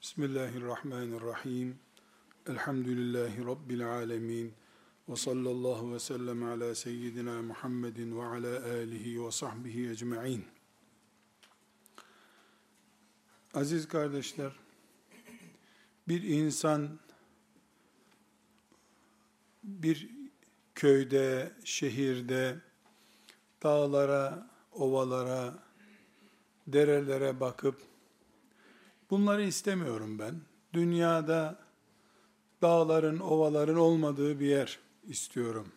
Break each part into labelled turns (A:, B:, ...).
A: Bismillahirrahmanirrahim. Elhamdülillahi Rabbil alemin. Ve sallallahu ve sellem ala seyyidina Muhammedin ve ala alihi ve sahbihi ecma'in. Aziz kardeşler, bir insan bir köyde, şehirde, dağlara, ovalara, derelere bakıp, bunları istemiyorum ben. Dünyada dağların, ovaların olmadığı bir yer istiyorum.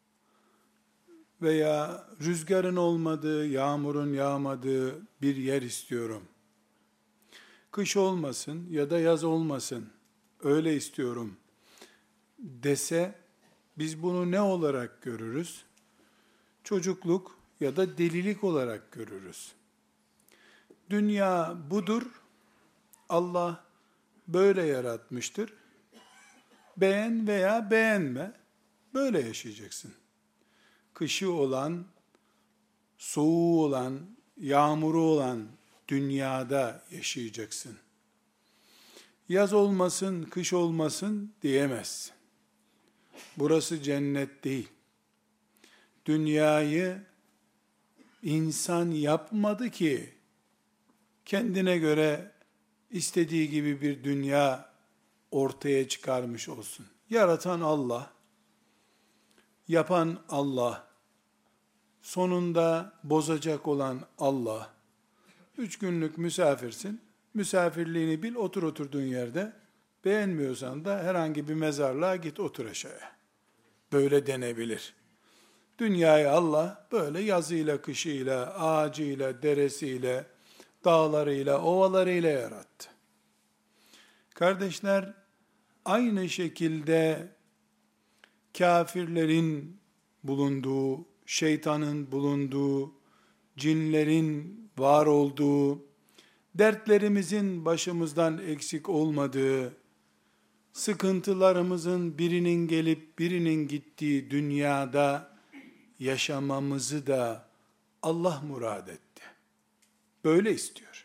A: Veya rüzgarın olmadığı, yağmurun yağmadığı bir yer istiyorum. Kış olmasın ya da yaz olmasın, öyle istiyorum dese, biz bunu ne olarak görürüz? Çocukluk ya da delilik olarak görürüz. Dünya budur. Allah böyle yaratmıştır. Beğen veya beğenme, böyle yaşayacaksın. Kışı olan, soğuğu olan, yağmuru olan dünyada yaşayacaksın. Yaz olmasın, kış olmasın diyemezsin. Burası cennet değil. Dünyayı insan yapmadı ki kendine göre istediği gibi bir dünya ortaya çıkarmış olsun. Yaratan Allah, yapan Allah, sonunda bozacak olan Allah. 3 günlük misafirsin, misafirliğini bil, otur oturduğun yerde. Beğenmiyorsan da herhangi bir mezarlığa git, otur aşağıya. Böyle denebilir. Dünyayı Allah böyle yazıyla, kışıyla, ağacıyla, deresiyle, dağlarıyla, ovalarıyla yarattı. Kardeşler, aynı şekilde kafirlerin bulunduğu, şeytanın bulunduğu, cinlerin var olduğu, dertlerimizin başımızdan eksik olmadığı, sıkıntılarımızın birinin gelip birinin gittiği dünyada yaşamamızı da Allah murad etti. Böyle istiyor.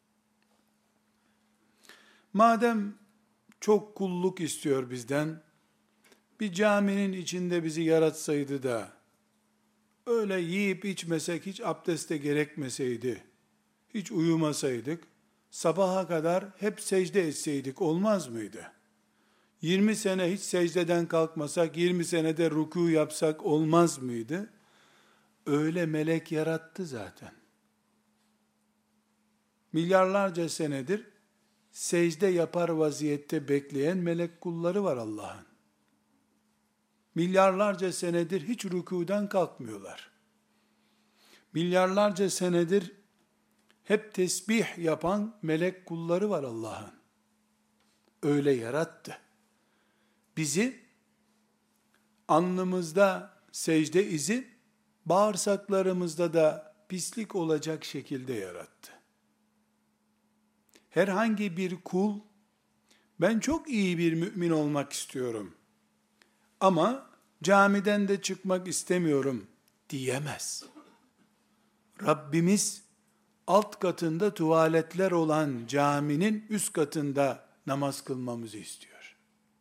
A: Madem çok kulluk istiyor bizden, bir caminin içinde bizi yaratsaydı da, öyle yiyip içmesek, hiç abdeste gerekmeseydi, hiç uyumasaydık, sabaha kadar hep secde etseydik olmaz mıydı? 20 sene hiç secdeden kalkmasak, 20 senede ruku yapsak olmaz mıydı? Öyle melek yarattı zaten. Milyarlarca senedir secde yapar vaziyette bekleyen melek kulları var Allah'ın. Milyarlarca senedir hiç rükûden kalkmıyorlar. Milyarlarca senedir hep tesbih yapan melek kulları var Allah'ın. Öyle yarattı. Bizi alnımızda secde izi, bağırsaklarımızda da pislik olacak şekilde yarattı. Herhangi bir kul, ben çok iyi bir mümin olmak istiyorum ama camiden de çıkmak istemiyorum diyemez. Rabbimiz alt katında tuvaletler olan caminin üst katında namaz kılmamızı istiyor.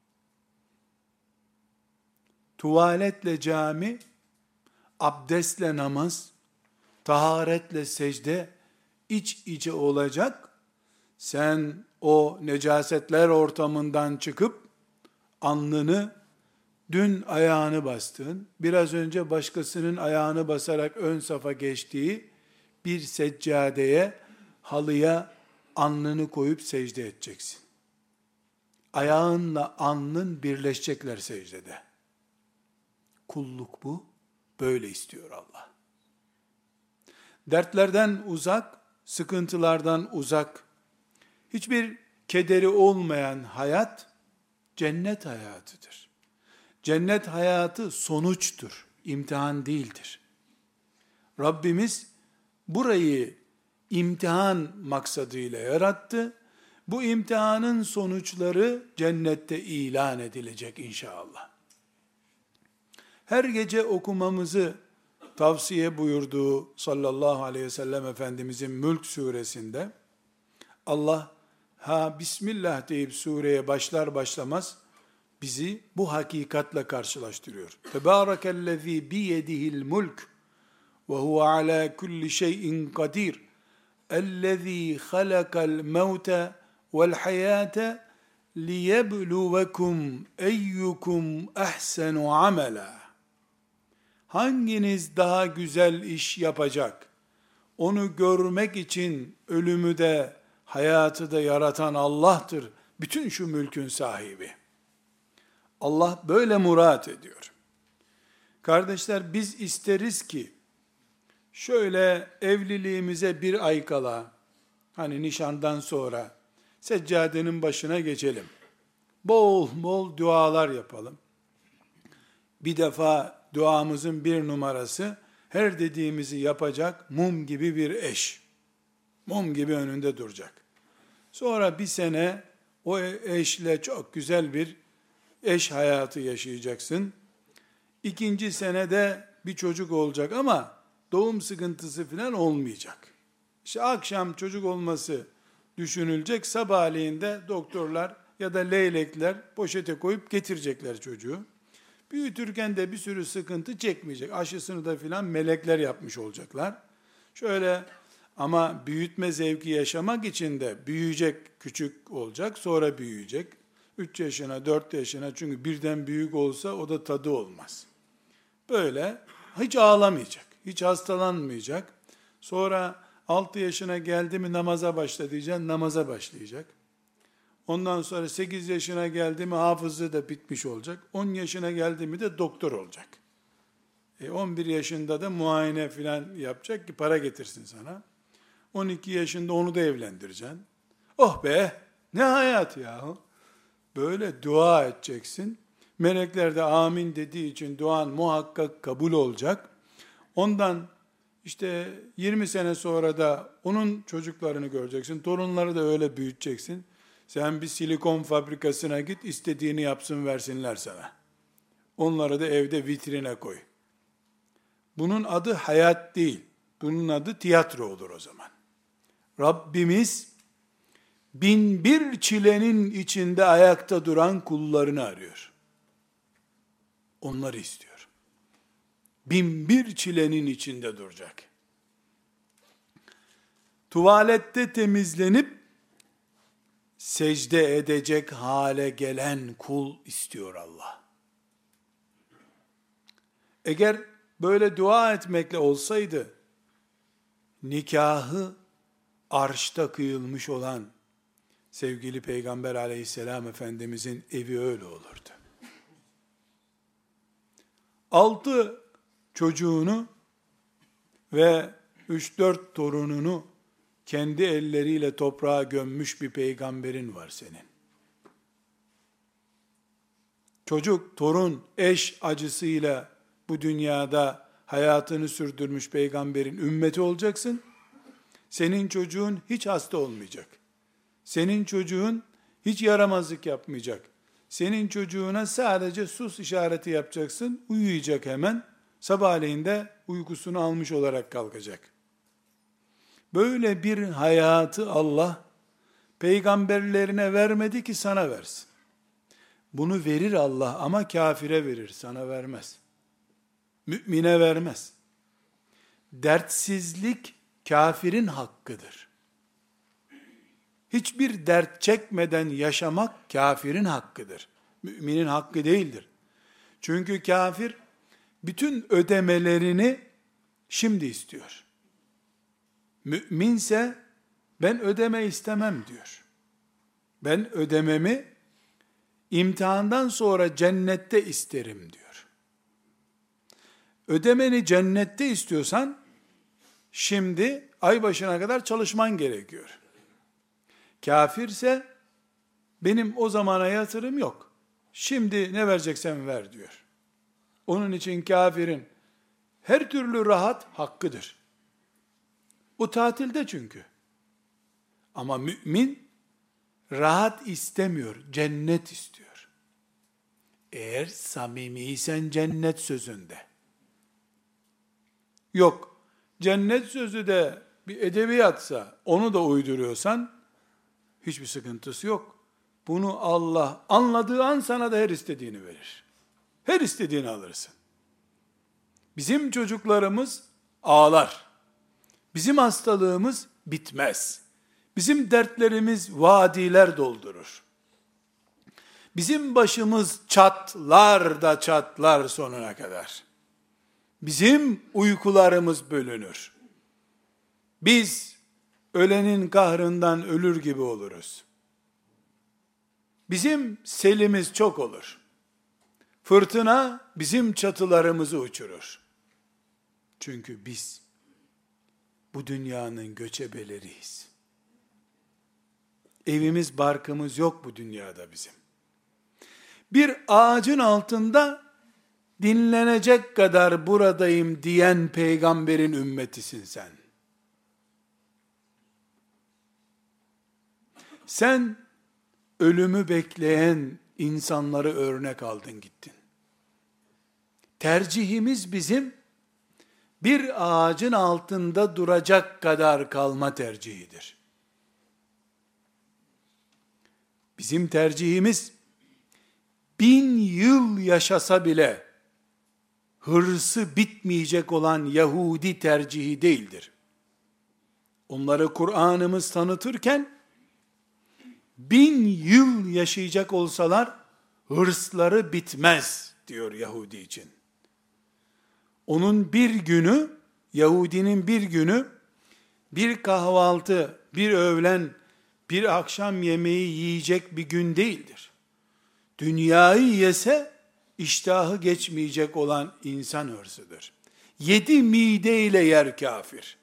A: Tuvaletle cami, abdestle namaz, taharetle secde iç içe olacak. Sen o necasetler ortamından çıkıp alnını, dün ayağını bastığın, biraz önce başkasının ayağını basarak ön safa geçtiği bir seccadeye, halıya alnını koyup secde edeceksin. Ayağınla alnın birleşecekler secdede. Kulluk bu, böyle istiyor Allah. Dertlerden uzak, sıkıntılardan uzak, hiçbir kederi olmayan hayat, cennet hayatıdır. Cennet hayatı sonuçtur, imtihan değildir. Rabbimiz burayı imtihan maksadıyla yarattı. Bu imtihanın sonuçları cennette ilan edilecek inşallah. Her gece okumamızı tavsiye buyurduğu sallallahu aleyhi ve sellem Efendimizin Mülk suresinde Allah Bismillah deyip sureye başlar başlamaz bizi bu hakikatle karşılaştırıyor. Tebârekellezî biyedihil mulk ve huve alâ kulli şeyin kadir. Ellezî halakal mevte vel hayâte liyebluvekum eyyukum ahsenu amela. Hanginiz daha güzel iş yapacak? Onu görmek için ölümü de hayatı da yaratan Allah'tır. Bütün şu mülkün sahibi. Allah böyle murat ediyor. Kardeşler, biz isteriz ki şöyle evliliğimize bir ay kala, hani nişandan sonra seccadenin başına geçelim. Bol bol dualar yapalım. Bir defa duamızın bir numarası, her dediğimizi yapacak mum gibi bir eş. Mum gibi önünde duracak. Sonra bir sene o eşle çok güzel bir eş hayatı yaşayacaksın. İkinci senede bir çocuk olacak ama doğum sıkıntısı falan olmayacak. İşte akşam çocuk olması düşünülecek. Sabahleyin de doktorlar ya da leylekler poşete koyup getirecekler çocuğu. Büyütürken de bir sürü sıkıntı çekmeyecek. Aşısını da filan melekler yapmış olacaklar. Şöyle, ama büyütme zevki yaşamak için de büyüyecek, küçük olacak, sonra büyüyecek. 3 yaşına, 4 yaşına, çünkü birden büyük olsa o da tadı olmaz. Böyle hiç ağlamayacak, hiç hastalanmayacak. Sonra 6 yaşına geldi mi namaza başla diyeceksin, namaza başlayacak. Ondan sonra 8 yaşına geldi mi hafızlığı da bitmiş olacak. 10 yaşına geldi mi de doktor olacak. 11 yaşında da muayene filan yapacak ki para getirsin sana. 12 yaşında onu da evlendireceksin. Oh be, ne hayat ya. Böyle dua edeceksin. Melekler de amin dediği için duan muhakkak kabul olacak. Ondan işte 20 sene sonra da onun çocuklarını göreceksin. Torunları da öyle büyüteceksin. Sen bir silikon fabrikasına git, istediğini yapsın versinler sana. Onları da evde vitrine koy. Bunun adı hayat değil. Bunun adı tiyatro olur o zaman. Rabbimiz 1001 çilenin içinde ayakta duran kullarını arıyor. Onları istiyor. 1001 çilenin içinde duracak. Tuvalette temizlenip secde edecek hale gelen kul istiyor Allah. Eğer böyle dua etmekle olsaydı, nikahı arşta kıyılmış olan sevgili Peygamber aleyhisselam Efendimizin evi öyle olurdu. 6 çocuğunu ve 3-4 torununu kendi elleriyle toprağa gömmüş bir peygamberin var senin. Çocuk, torun, eş acısıyla bu dünyada hayatını sürdürmüş peygamberin ümmeti olacaksın. Senin çocuğun hiç hasta olmayacak. Senin çocuğun hiç yaramazlık yapmayacak. Senin çocuğuna sadece sus işareti yapacaksın, uyuyacak hemen. Sabahleyin de uykusunu almış olarak kalkacak. Böyle bir hayatı Allah peygamberlerine vermedi ki sana versin. Bunu verir Allah ama kafire verir, sana vermez. Mümine vermez. Dertsizlik kafirin hakkıdır. Hiçbir dert çekmeden yaşamak kafirin hakkıdır. Müminin hakkı değildir. Çünkü kafir bütün ödemelerini şimdi istiyor. Müminse ben ödeme istemem diyor. Ben ödememi imtihandan sonra cennette isterim diyor. Ödemeni cennette istiyorsan şimdi ay başına kadar çalışman gerekiyor. Kafirse benim o zamana yatırım yok. Şimdi ne vereceksen ver diyor. Onun için kafirin her türlü rahat hakkıdır. O tatilde çünkü. Ama mümin rahat istemiyor, cennet istiyor. Eğer samimiysen cennet sözünde. Yok, cennet sözü de bir edebiyatsa, onu da uyduruyorsan, Hiçbir sıkıntısı yok. Bunu Allah anladığı an sana da her istediğini verir. Her istediğini alırsın. Bizim çocuklarımız ağlar. Bizim hastalığımız bitmez. Bizim dertlerimiz vadiler doldurur. Bizim başımız çatlar da çatlar sonuna kadar. Bizim uykularımız bölünür. Biz ölenin kahrından ölür gibi oluruz. Bizim selimiz çok olur. Fırtına bizim çatılarımızı uçurur. Çünkü biz bu dünyanın göçebeleriyiz. Evimiz, barkımız yok bu dünyada bizim. Bir ağacın altında dinlenecek kadar buradayım diyen peygamberin ümmetisin sen. Sen ölümü bekleyen insanları örnek aldın gittin. Tercihimiz bizim bir ağacın altında duracak kadar kalma tercihidir. Bizim tercihimiz 1000 yıl yaşasa bile hırsı bitmeyecek olan Yahudi tercihi değildir. Onları Kur'an'ımız tanıtırken 1000 yıl yaşayacak olsalar hırsları bitmez diyor Yahudi için. Onun bir günü, Yahudinin bir günü, bir kahvaltı, bir öğlen, bir akşam yemeği yiyecek bir gün değildir. Dünyayı yese iştahı geçmeyecek olan insan hırsıdır. 7 mideyle yer kafir.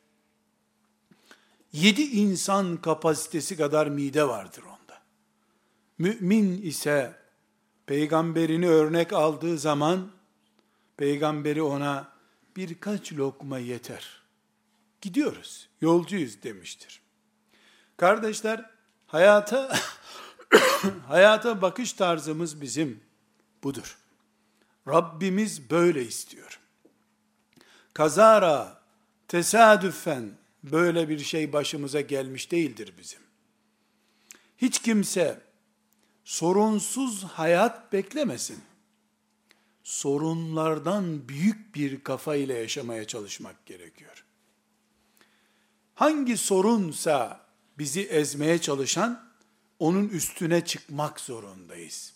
A: 7 insan kapasitesi kadar mide vardır onda. Mümin ise peygamberini örnek aldığı zaman peygamberi ona birkaç lokma yeter. Gidiyoruz, yolcuyuz demiştir. Kardeşler, hayata bakış tarzımız bizim budur. Rabbimiz böyle istiyor. Kazara, tesadüfen böyle bir şey başımıza gelmiş değildir bizim. Hiç kimse sorunsuz hayat beklemesin. Sorunlardan büyük bir kafa ile yaşamaya çalışmak gerekiyor. Hangi sorunsa bizi ezmeye çalışan, onun üstüne çıkmak zorundayız.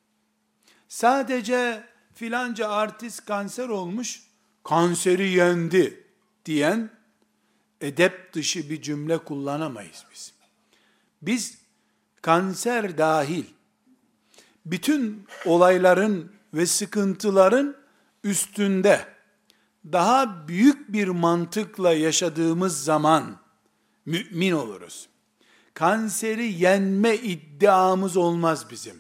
A: Sadece filanca artist kanser olmuş, kanseri yendi diyen edep dışı bir cümle kullanamayız biz. Biz kanser dahil bütün olayların ve sıkıntıların üstünde daha büyük bir mantıkla yaşadığımız zaman mümin oluruz. Kanseri yenme iddiamız olmaz bizim.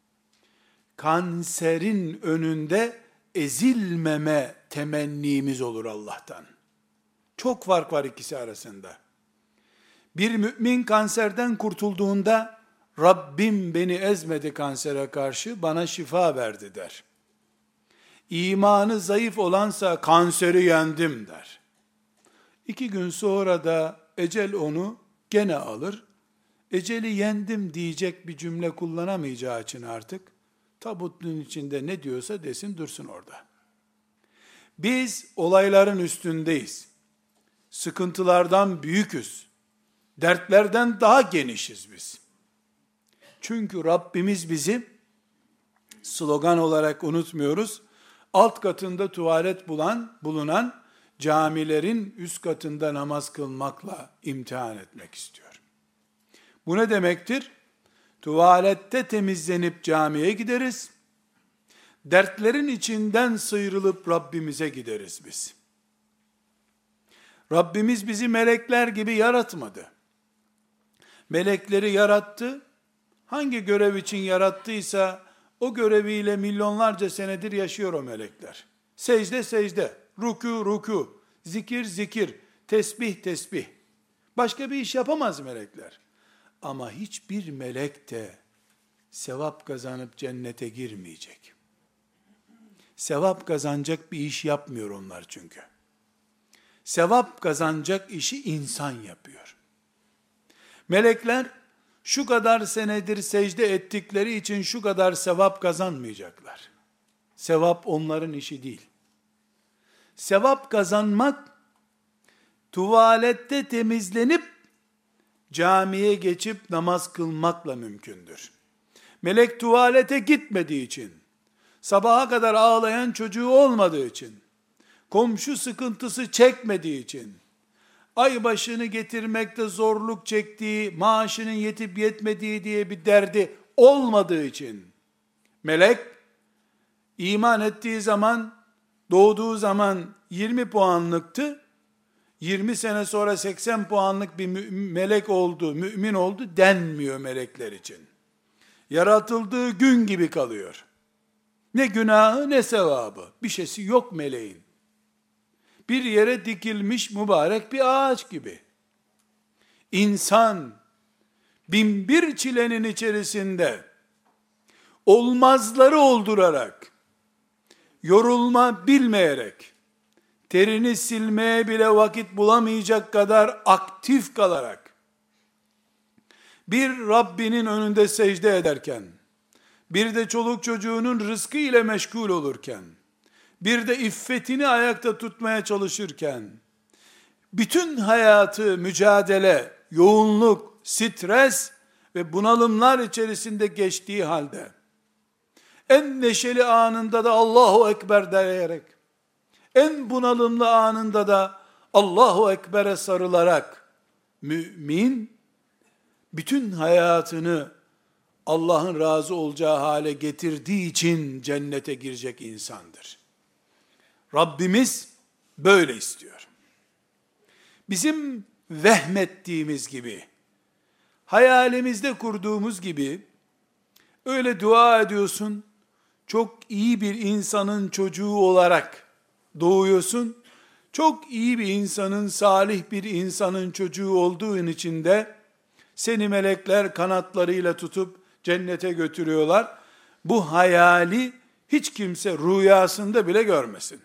A: Kanserin önünde ezilmeme temennimiz olur Allah'tan. Çok fark var ikisi arasında. Bir mümin kanserden kurtulduğunda Rabbim beni ezmedi kansere karşı, bana şifa verdi der. İmanı zayıf olansa kanseri yendim der. 2 gün sonra da ecel onu gene alır. Eceli yendim diyecek bir cümle kullanamayacağı için artık tabutun içinde ne diyorsa desin dursun orada. Biz olayların üstündeyiz. Sıkıntılardan büyüküz. Dertlerden daha genişiz biz. Çünkü Rabbimiz bizi slogan olarak unutmuyoruz. Alt katında tuvalet bulunan camilerin üst katında namaz kılmakla imtihan etmek istiyor. Bu ne demektir? Tuvalette temizlenip camiye gideriz. Dertlerin içinden sıyrılıp Rabbimize gideriz biz. Rabbimiz bizi melekler gibi yaratmadı. Melekleri yarattı. Hangi görev için yarattıysa o göreviyle milyonlarca senedir yaşıyor o melekler. Secde secde, ruku ruku, zikir zikir, tesbih tesbih. Başka bir iş yapamaz melekler. Ama hiçbir melek de sevap kazanıp cennete girmeyecek. Sevap kazanacak bir iş yapmıyor onlar çünkü. Sevap kazanacak işi insan yapıyor. Melekler şu kadar senedir secde ettikleri için şu kadar sevap kazanmayacaklar. Sevap onların işi değil. Sevap kazanmak, tuvalette temizlenip camiye geçip namaz kılmakla mümkündür. Melek tuvalete gitmediği için, sabaha kadar ağlayan çocuğu olmadığı için, komşu sıkıntısı çekmediği için, ay başını getirmekte zorluk çektiği, maaşının yetip yetmediği diye bir derdi olmadığı için, melek, iman ettiği zaman, doğduğu zaman 20 puanlıktı, 20 sene sonra 80 puanlık bir melek oldu, mümin oldu denmiyor melekler için. Yaratıldığı gün gibi kalıyor. Ne günahı ne sevabı. Bir şeysi yok meleğin. Bir yere dikilmiş mübarek bir ağaç gibi. İnsan, binbir çilenin içerisinde, olmazları oldurarak, yorulma bilmeyerek, terini silmeye bile vakit bulamayacak kadar aktif kalarak, bir Rabbinin önünde secde ederken, bir de çoluk çocuğunun rızkı ile meşgul olurken, bir de iffetini ayakta tutmaya çalışırken, bütün hayatı mücadele, yoğunluk, stres ve bunalımlar içerisinde geçtiği halde, en neşeli anında da Allahu Ekber diyerek, en bunalımlı anında da Allahu Ekber'e sarılarak, mümin, bütün hayatını Allah'ın razı olacağı hale getirdiği için cennete girecek insandır. Rabbimiz böyle istiyor. Bizim vehmettiğimiz gibi, hayalimizde kurduğumuz gibi, öyle dua ediyorsun, çok iyi bir insanın çocuğu olarak doğuyorsun, çok iyi bir insanın, salih bir insanın çocuğu olduğun için de, seni melekler kanatlarıyla tutup cennete götürüyorlar. Bu hayali hiç kimse rüyasında bile görmesin.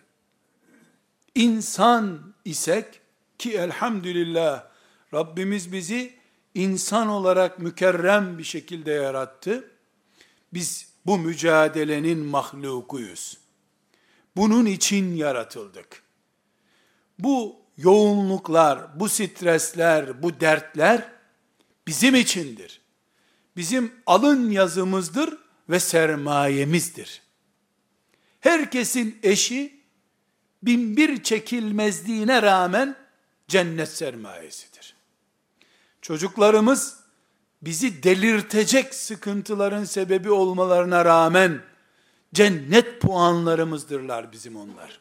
A: İnsan isek, ki elhamdülillah Rabbimiz bizi insan olarak mükerrem bir şekilde yarattı. Biz bu mücadelenin mahlukuyuz. Bunun için yaratıldık. Bu yoğunluklar, bu stresler, bu dertler bizim içindir. Bizim alın yazımızdır ve sermayemizdir. Herkesin eşi, binbir çekilmezliğine rağmen cennet sermayesidir. Çocuklarımız, bizi delirtecek sıkıntıların sebebi olmalarına rağmen, cennet puanlarımızdırlar bizim onlar.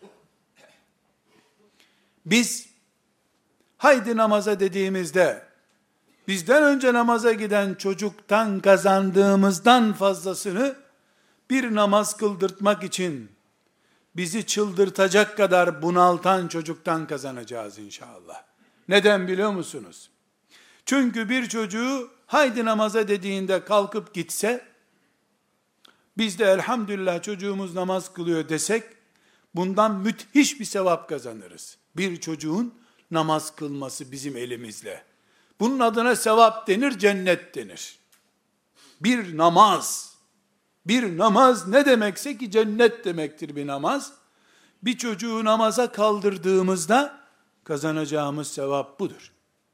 A: Biz, haydi namaza dediğimizde, bizden önce namaza giden çocuktan kazandığımızdan fazlasını, bir namaz kıldırtmak için, bizi çıldırtacak kadar bunaltan çocuktan kazanacağız inşallah. Neden biliyor musunuz? Çünkü bir çocuğu, haydi namaza dediğinde kalkıp gitse, biz de elhamdülillah çocuğumuz namaz kılıyor desek, bundan müthiş bir sevap kazanırız. Bir çocuğun namaz kılması bizim elimizle. Bunun adına sevap denir, cennet denir. Bir namaz ne demekse ki cennet demektir bir namaz. Bir çocuğu namaza kaldırdığımızda kazanacağımız sevap budur.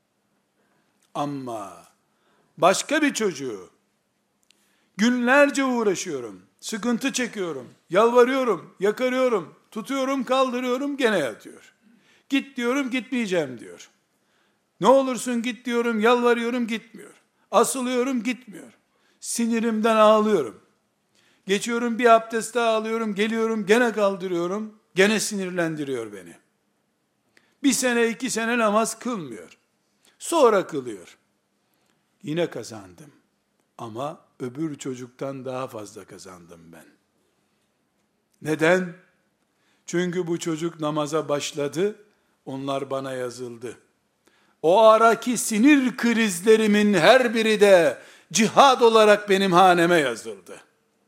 A: Ama başka bir çocuğu günlerce uğraşıyorum, sıkıntı çekiyorum, yalvarıyorum, yakarıyorum, tutuyorum, kaldırıyorum, gene yatıyor. Git diyorum, gitmeyeceğim diyor. Ne olursun git diyorum, yalvarıyorum, gitmiyor. Asılıyorum, gitmiyor. Sinirimden ağlıyorum. Geçiyorum bir abdest daha alıyorum, geliyorum, gene kaldırıyorum, gene sinirlendiriyor beni. Bir sene, 2 sene namaz kılmıyor. Sonra kılıyor. Yine kazandım. Ama öbür çocuktan daha fazla kazandım ben. Neden? Çünkü bu çocuk namaza başladı, onlar bana yazıldı. O araki sinir krizlerimin her biri de cihad olarak benim haneme yazıldı.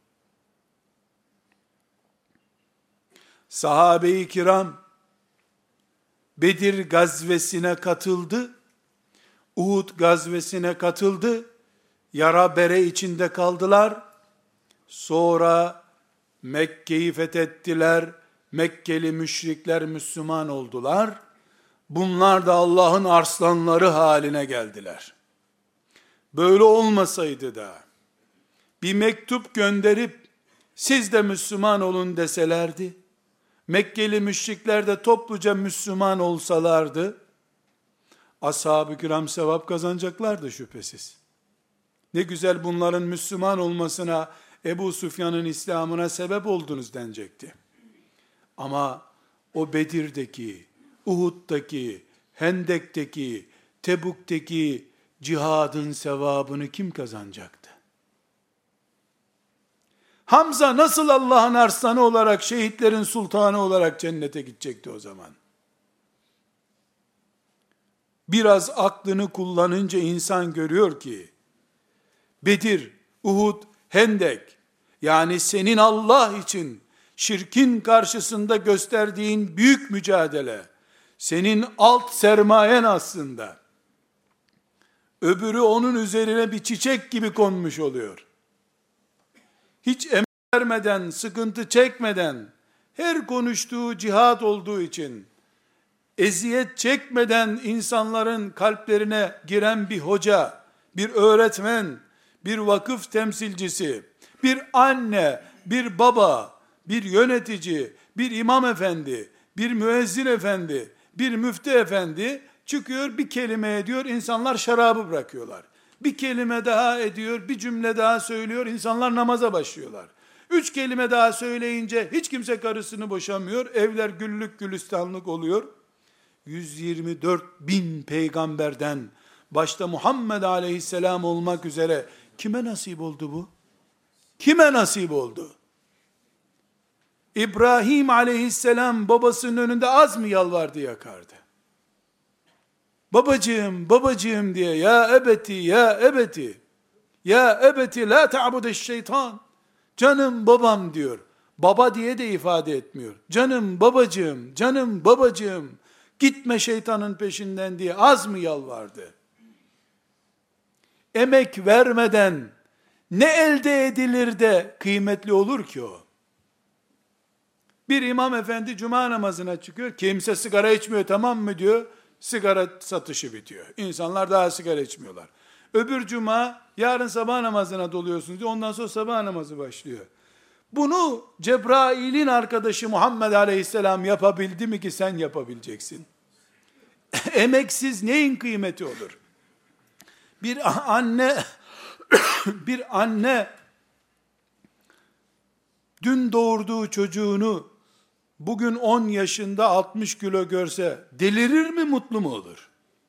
A: Sahabe-i kiram Bedir gazvesine katıldı, Uhud gazvesine katıldı, yara bere içinde kaldılar. Sonra Mekke'yi fethettiler. Mekkeli müşrikler Müslüman oldular. Bunlar da Allah'ın arslanları haline geldiler. Böyle olmasaydı da bir mektup gönderip siz de Müslüman olun deselerdi, Mekkeli müşrikler de topluca Müslüman olsalardı, ashab-ı kiram sevap kazanacaklardı şüphesiz. Ne güzel bunların Müslüman olmasına, Ebu Süfyan'ın İslam'ına sebep oldunuz denecekti. Ama o Bedir'deki, Uhud'daki, Hendek'teki, Tebuk'teki cihadın sevabını kim kazanacaktı? Hamza nasıl Allah'ın arslanı olarak, şehitlerin sultanı olarak cennete gidecekti o zaman? Biraz aklını kullanınca insan görüyor ki, Bedir, Uhud, Hendek, yani senin Allah için şirkin karşısında gösterdiğin büyük mücadele, senin alt sermayen aslında. Öbürü onun üzerine bir çiçek gibi konmuş oluyor. Hiç emek vermeden, sıkıntı çekmeden, her konuştuğu cihat olduğu için, eziyet çekmeden insanların kalplerine giren bir hoca, bir öğretmen, bir vakıf temsilcisi, bir anne, bir baba, bir yönetici, bir imam efendi, bir müezzin efendi, bir müftü efendi çıkıyor, bir kelime ediyor, insanlar şarabı bırakıyorlar. Bir kelime daha ediyor, bir cümle daha söylüyor, insanlar namaza başlıyorlar. 3 kelime daha söyleyince hiç kimse karısını boşamıyor, evler güllük gülistanlık oluyor. 124 bin peygamberden, başta Muhammed aleyhisselam olmak üzere, kime nasip oldu bu? Kime nasip oldu? İbrahim aleyhisselam babasının önünde az mı yalvardı yakardı? Babacığım, babacığım diye, ya ebeti, ya ebeti, ya ebeti la ta'budeş şeytan, canım babam diyor. Baba diye de ifade etmiyor. Canım babacığım, canım babacığım, gitme şeytanın peşinden diye az mı yalvardı? Emek vermeden ne elde edilir de kıymetli olur ki o? Bir imam efendi cuma namazına çıkıyor, kimse sigara içmiyor tamam mı diyor, sigara satışı bitiyor. İnsanlar daha sigara içmiyorlar. Öbür cuma, yarın sabah namazına doluyorsunuz diyor, ondan sonra sabah namazı başlıyor. Bunu Cebrail'in arkadaşı Muhammed Aleyhisselam yapabildi mi ki sen yapabileceksin? Emeksiz neyin kıymeti olur? Bir anne bir anne dün doğurduğu çocuğunu bugün 10 yaşında 60 kilo görse delirir mi, mutlu mu olur?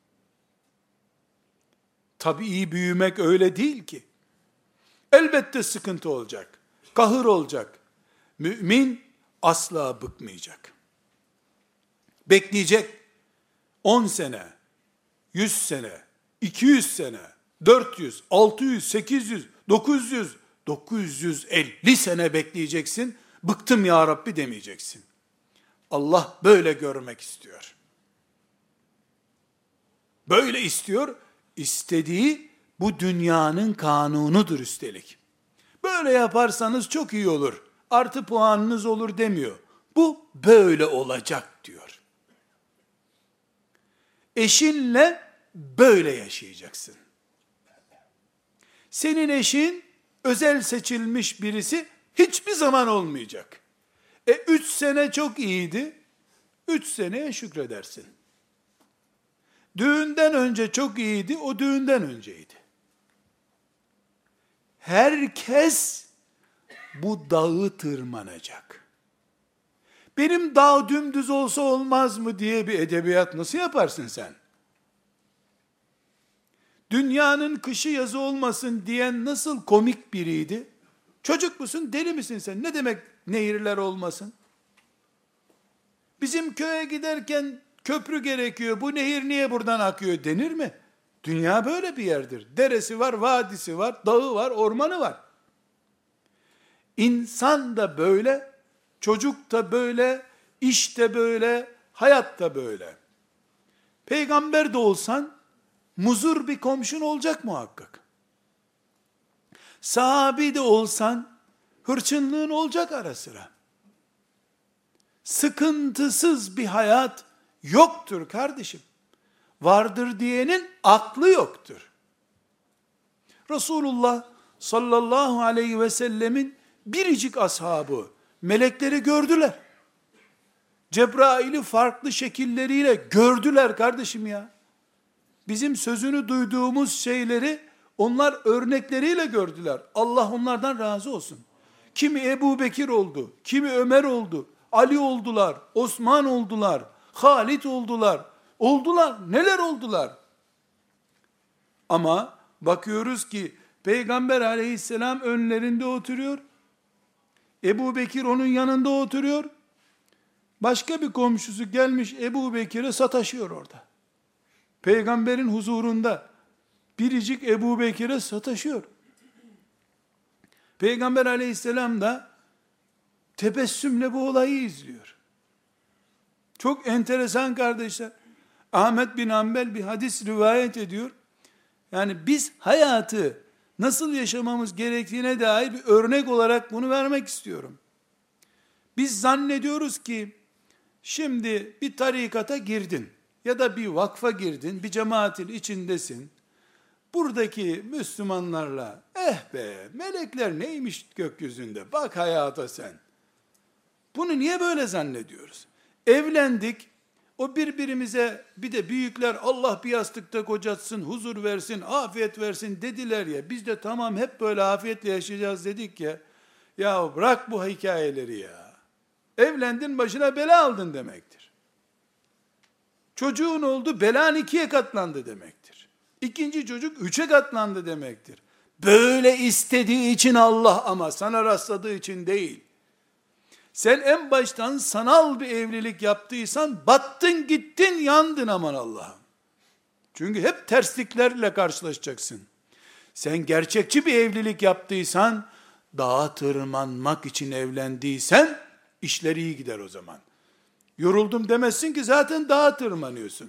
A: Tabii büyümek öyle değil ki. Elbette sıkıntı olacak. Kahır olacak. Mümin asla bıkmayacak. Bekleyecek. 10 sene, 100 sene, 200 sene, 400, 600, 800, 900, 950 sene bekleyeceksin. Bıktım ya Rabbi demeyeceksin. Allah böyle görmek istiyor. Böyle istiyor. İstediği bu dünyanın kanunudur üstelik. Böyle yaparsanız çok iyi olur, artı puanınız olur demiyor. Bu böyle olacak diyor. Eşinle böyle yaşayacaksın. Senin eşin özel seçilmiş birisi hiçbir zaman olmayacak. 3 sene çok iyiydi, 3 seneye şükredersin. Düğünden önce çok iyiydi, o düğünden önceydi. Herkes bu dağı tırmanacak. Benim dağ dümdüz olsa olmaz mı diye bir edebiyat nasıl yaparsın sen? Dünyanın kışı yazı olmasın diyen nasıl komik biriydi? Çocuk musun, deli misin sen? Ne demek nehirler olmasın? Bizim köye giderken köprü gerekiyor, bu nehir niye buradan akıyor denir mi? Dünya böyle bir yerdir. Deresi var, vadisi var, dağı var, ormanı var. İnsan da böyle, çocuk da böyle, iş de böyle, hayat da böyle. Peygamber de olsan, muzur bir komşun olacak muhakkak. Sahabi de olsan hırçınlığın olacak ara sıra. Sıkıntısız bir hayat yoktur kardeşim. Vardır diyenin aklı yoktur. Resulullah sallallahu aleyhi ve sellemin biricik ashabı melekleri gördüler. Cebrail'i farklı şekilleriyle gördüler kardeşim ya. Bizim sözünü duyduğumuz şeyleri onlar örnekleriyle gördüler. Allah onlardan razı olsun. Kimi Ebu Bekir oldu, kimi Ömer oldu, Ali oldular, Osman oldular, Halit oldular. Oldular, neler oldular? Ama bakıyoruz ki Peygamber aleyhisselam önlerinde oturuyor. Ebu Bekir onun yanında oturuyor. Başka bir komşusu gelmiş Ebu Bekir'e sataşıyor orada. Peygamberin huzurunda biricik Ebu Bekir'e sataşıyor. Peygamber aleyhisselam da tebessümle bu olayı izliyor. Çok enteresan kardeşler. Ahmet bin Hanbel bir hadis rivayet ediyor. Yani biz hayatı nasıl yaşamamız gerektiğine dair bir örnek olarak bunu vermek istiyorum. Biz zannediyoruz ki şimdi bir tarikata girdin ya da bir vakfa girdin, bir cemaatin içindesin. Buradaki Müslümanlarla be melekler neymiş gökyüzünde, bak hayata sen. Bunu niye böyle zannediyoruz? Evlendik, o birbirimize bir de büyükler Allah bir yastıkta kocatsın, huzur versin, afiyet versin dediler ya, biz de tamam hep böyle afiyetle yaşayacağız dedik ya, ya bırak bu hikayeleri ya. Evlendin başına bela aldın demektir. Çocuğun oldu belan 2'ye katlandı demektir. İkinci çocuk 3'e katlandı demektir. Böyle istediği için Allah ama sana rastladığı için değil. Sen en baştan sanal bir evlilik yaptıysan battın gittin yandın aman Allah'ım. Çünkü hep tersliklerle karşılaşacaksın. Sen gerçekçi bir evlilik yaptıysan, dağa tırmanmak için evlendiysen işler iyi gider o zaman. Yoruldum demezsin ki zaten dağa tırmanıyorsun.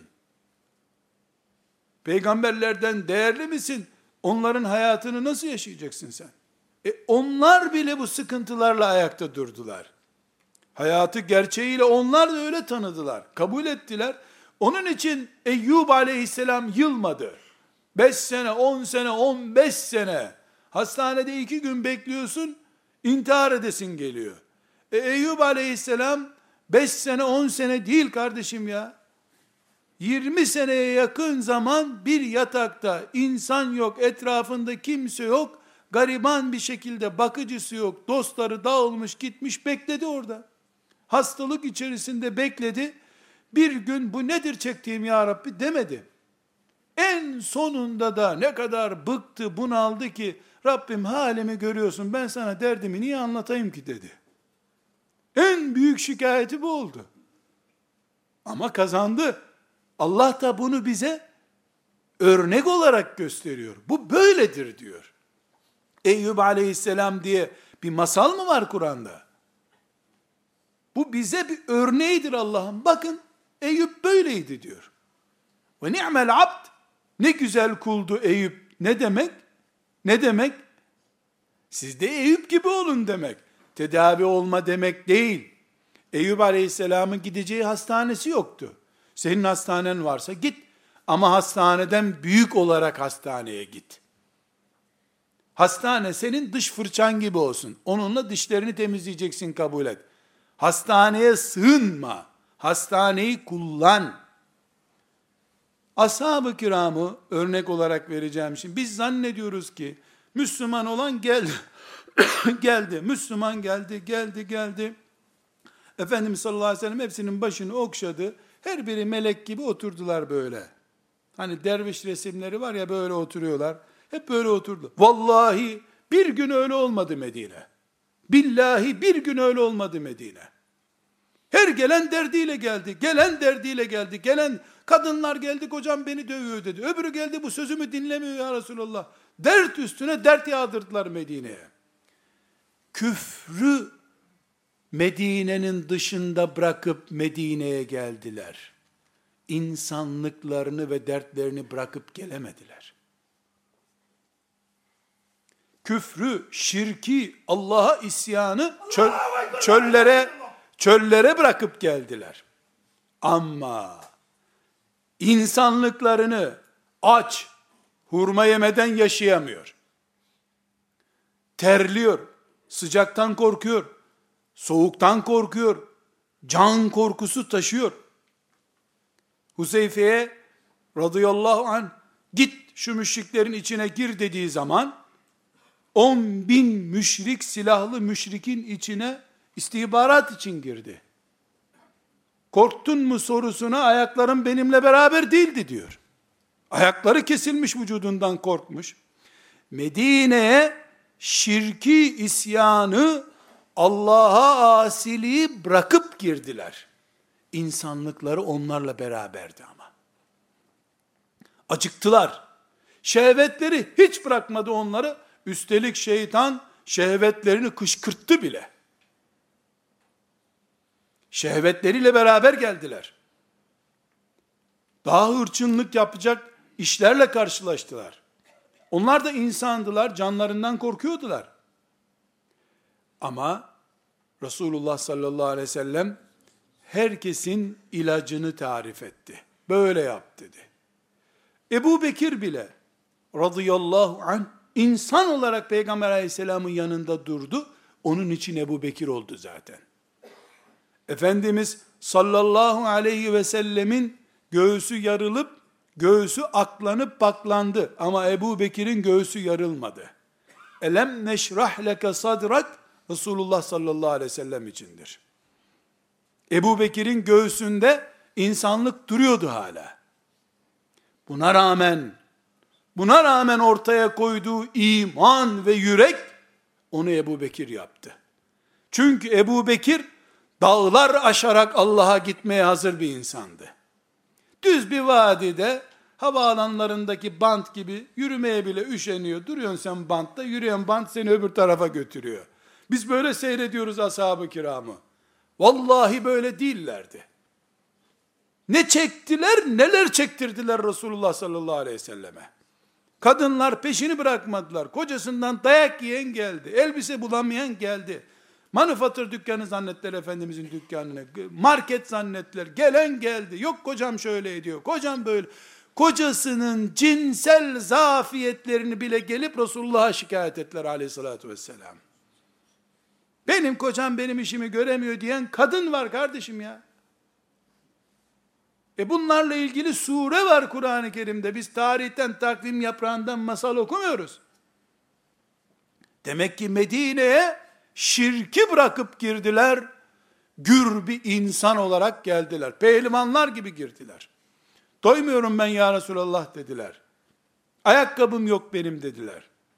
A: Peygamberlerden değerli misin? Onların hayatını nasıl yaşayacaksın sen? Onlar bile bu sıkıntılarla ayakta durdular. Hayatı gerçeğiyle onlar da öyle tanıdılar, kabul ettiler. Onun için Eyyub aleyhisselam yılmadı. 5 sene, 10 sene, 15 sene. Hastanede 2 gün bekliyorsun, intihar edesin geliyor. Eyyub aleyhisselam 5 sene, 10 sene değil kardeşim ya. 20 seneye yakın zaman bir yatakta, insan yok, etrafında kimse yok, gariban bir şekilde bakıcısı yok, dostları dağılmış gitmiş bekledi orada. Hastalık içerisinde bekledi. Bir gün bu nedir çektiğim ya Rabbi demedi. En sonunda da ne kadar bıktı, bunaldı ki Rabbim halimi görüyorsun, ben sana derdimi niye anlatayım ki dedi. En büyük şikayeti bu oldu. Ama kazandı. Allah da bunu bize örnek olarak gösteriyor. Bu böyledir diyor. Eyyub aleyhisselam diye bir masal mı var Kur'an'da? Bu bize bir örneğidir Allah'ım. Bakın Eyüp böyleydi diyor. Ve ni'mel abd, ne güzel kuldu Eyüp. Ne demek? Ne demek? Siz de Eyüp gibi olun demek. Tedavi olma demek değil. Eyüp aleyhisselamın gideceği hastanesi yoktu. Senin hastanen varsa git. Ama hastaneden büyük olarak hastaneye git. Hastane senin dış fırçan gibi olsun. Onunla dişlerini temizleyeceksin, kabul et. Hastaneye sığınma. Hastaneyi kullan. Ashab-ı kiramı örnek olarak vereceğim şimdi. Biz zannediyoruz ki Müslüman olan geldi. geldi. Müslüman geldi. Efendimiz sallallahu aleyhi ve sellem hepsinin başını okşadı. Her biri melek gibi oturdular böyle. Hani derviş resimleri var ya, böyle oturuyorlar. Hep böyle oturdu. Vallahi bir gün öyle olmadı Medine. Billahi bir gün öyle olmadı Medine. Her gelen derdiyle geldi. Gelen kadınlar geldi, kocam beni dövüyor dedi. Öbürü geldi, bu sözümü dinlemiyor ya Resulallah. Dert üstüne dert yağdırdılar Medine'ye. Küfrü Medine'nin dışında bırakıp Medine'ye geldiler. İnsanlıklarını ve dertlerini bırakıp gelemediler. küfrü, şirki, Allah'a isyanı çöllere bırakıp geldiler. Ama insanlıklarını aç, hurma yemeden yaşayamıyor. Terliyor, sıcaktan korkuyor, soğuktan korkuyor, can korkusu taşıyor. Huzeyfe'ye radıyallahu anh git şu müşriklerin içine gir dediği zaman 10.000 müşrik, silahlı müşrikin içine istihbarat için girdi. Korktun mu sorusuna ayaklarım benimle beraber değildi diyor. Ayakları kesilmiş, vücudundan korkmuş. Medine'ye şirki, isyanı, Allah'a asiliği bırakıp girdiler. İnsanlıkları onlarla beraberdi ama. Acıktılar. Şehvetleri hiç bırakmadı onları. Üstelik şeytan şehvetlerini kışkırttı bile. Şehvetleriyle beraber geldiler. Daha hırçınlık yapacak işlerle karşılaştılar. Onlar da insandılar, canlarından korkuyordular. Ama Resulullah sallallahu aleyhi ve sellem herkesin ilacını tarif etti. Böyle yap dedi. Ebu Bekir bile radıyallahu anh insan olarak Peygamber aleyhisselamın yanında durdu. Onun için Ebu Bekir oldu zaten. Efendimiz sallallahu aleyhi ve sellemin göğsü yarılıp, göğsü aklanıp paklandı. Ama Ebu Bekir'in göğsü yarılmadı. Elem neşrah leke sadrak, Resulullah sallallahu aleyhi ve sellem içindir. Ebu Bekir'in göğsünde insanlık duruyordu hala. Buna rağmen ortaya koyduğu iman ve yürek, onu Ebu Bekir yaptı. Çünkü Ebu Bekir, dağlar aşarak Allah'a gitmeye hazır bir insandı. Düz bir vadide, havaalanlarındaki bant gibi yürümeye bile üşeniyor. Duruyorsun sen bantta, yürüyen bant seni öbür tarafa götürüyor. Biz böyle seyrediyoruz ashab-ı kiramı. Vallahi böyle değillerdi. Ne çektiler, neler çektirdiler Resulullah sallallahu aleyhi ve selleme. Kadınlar peşini bırakmadılar. Kocasından dayak yiyen geldi. Elbise bulamayan geldi. Manifatür dükkanı zannettiler Efendimizin dükkanını. Market zannettiler. Gelen geldi. Yok kocam şöyle ediyor. Kocam böyle. Kocasının cinsel zafiyetlerini bile gelip Resulullah'a şikayet ettiler aleyhissalatü vesselam. Benim kocam benim işimi göremiyor diyen kadın var kardeşim ya. Bunlarla ilgili sure var Kur'an-ı Kerim'de. Biz tarihten, takvim yaprağından masal okumuyoruz. Demek ki Medine'ye şirki bırakıp girdiler. Gür bir insan olarak geldiler. Pehlivanlar gibi girdiler. Doymuyorum ben ya Resulallah dediler. Ayakkabım yok benim dediler.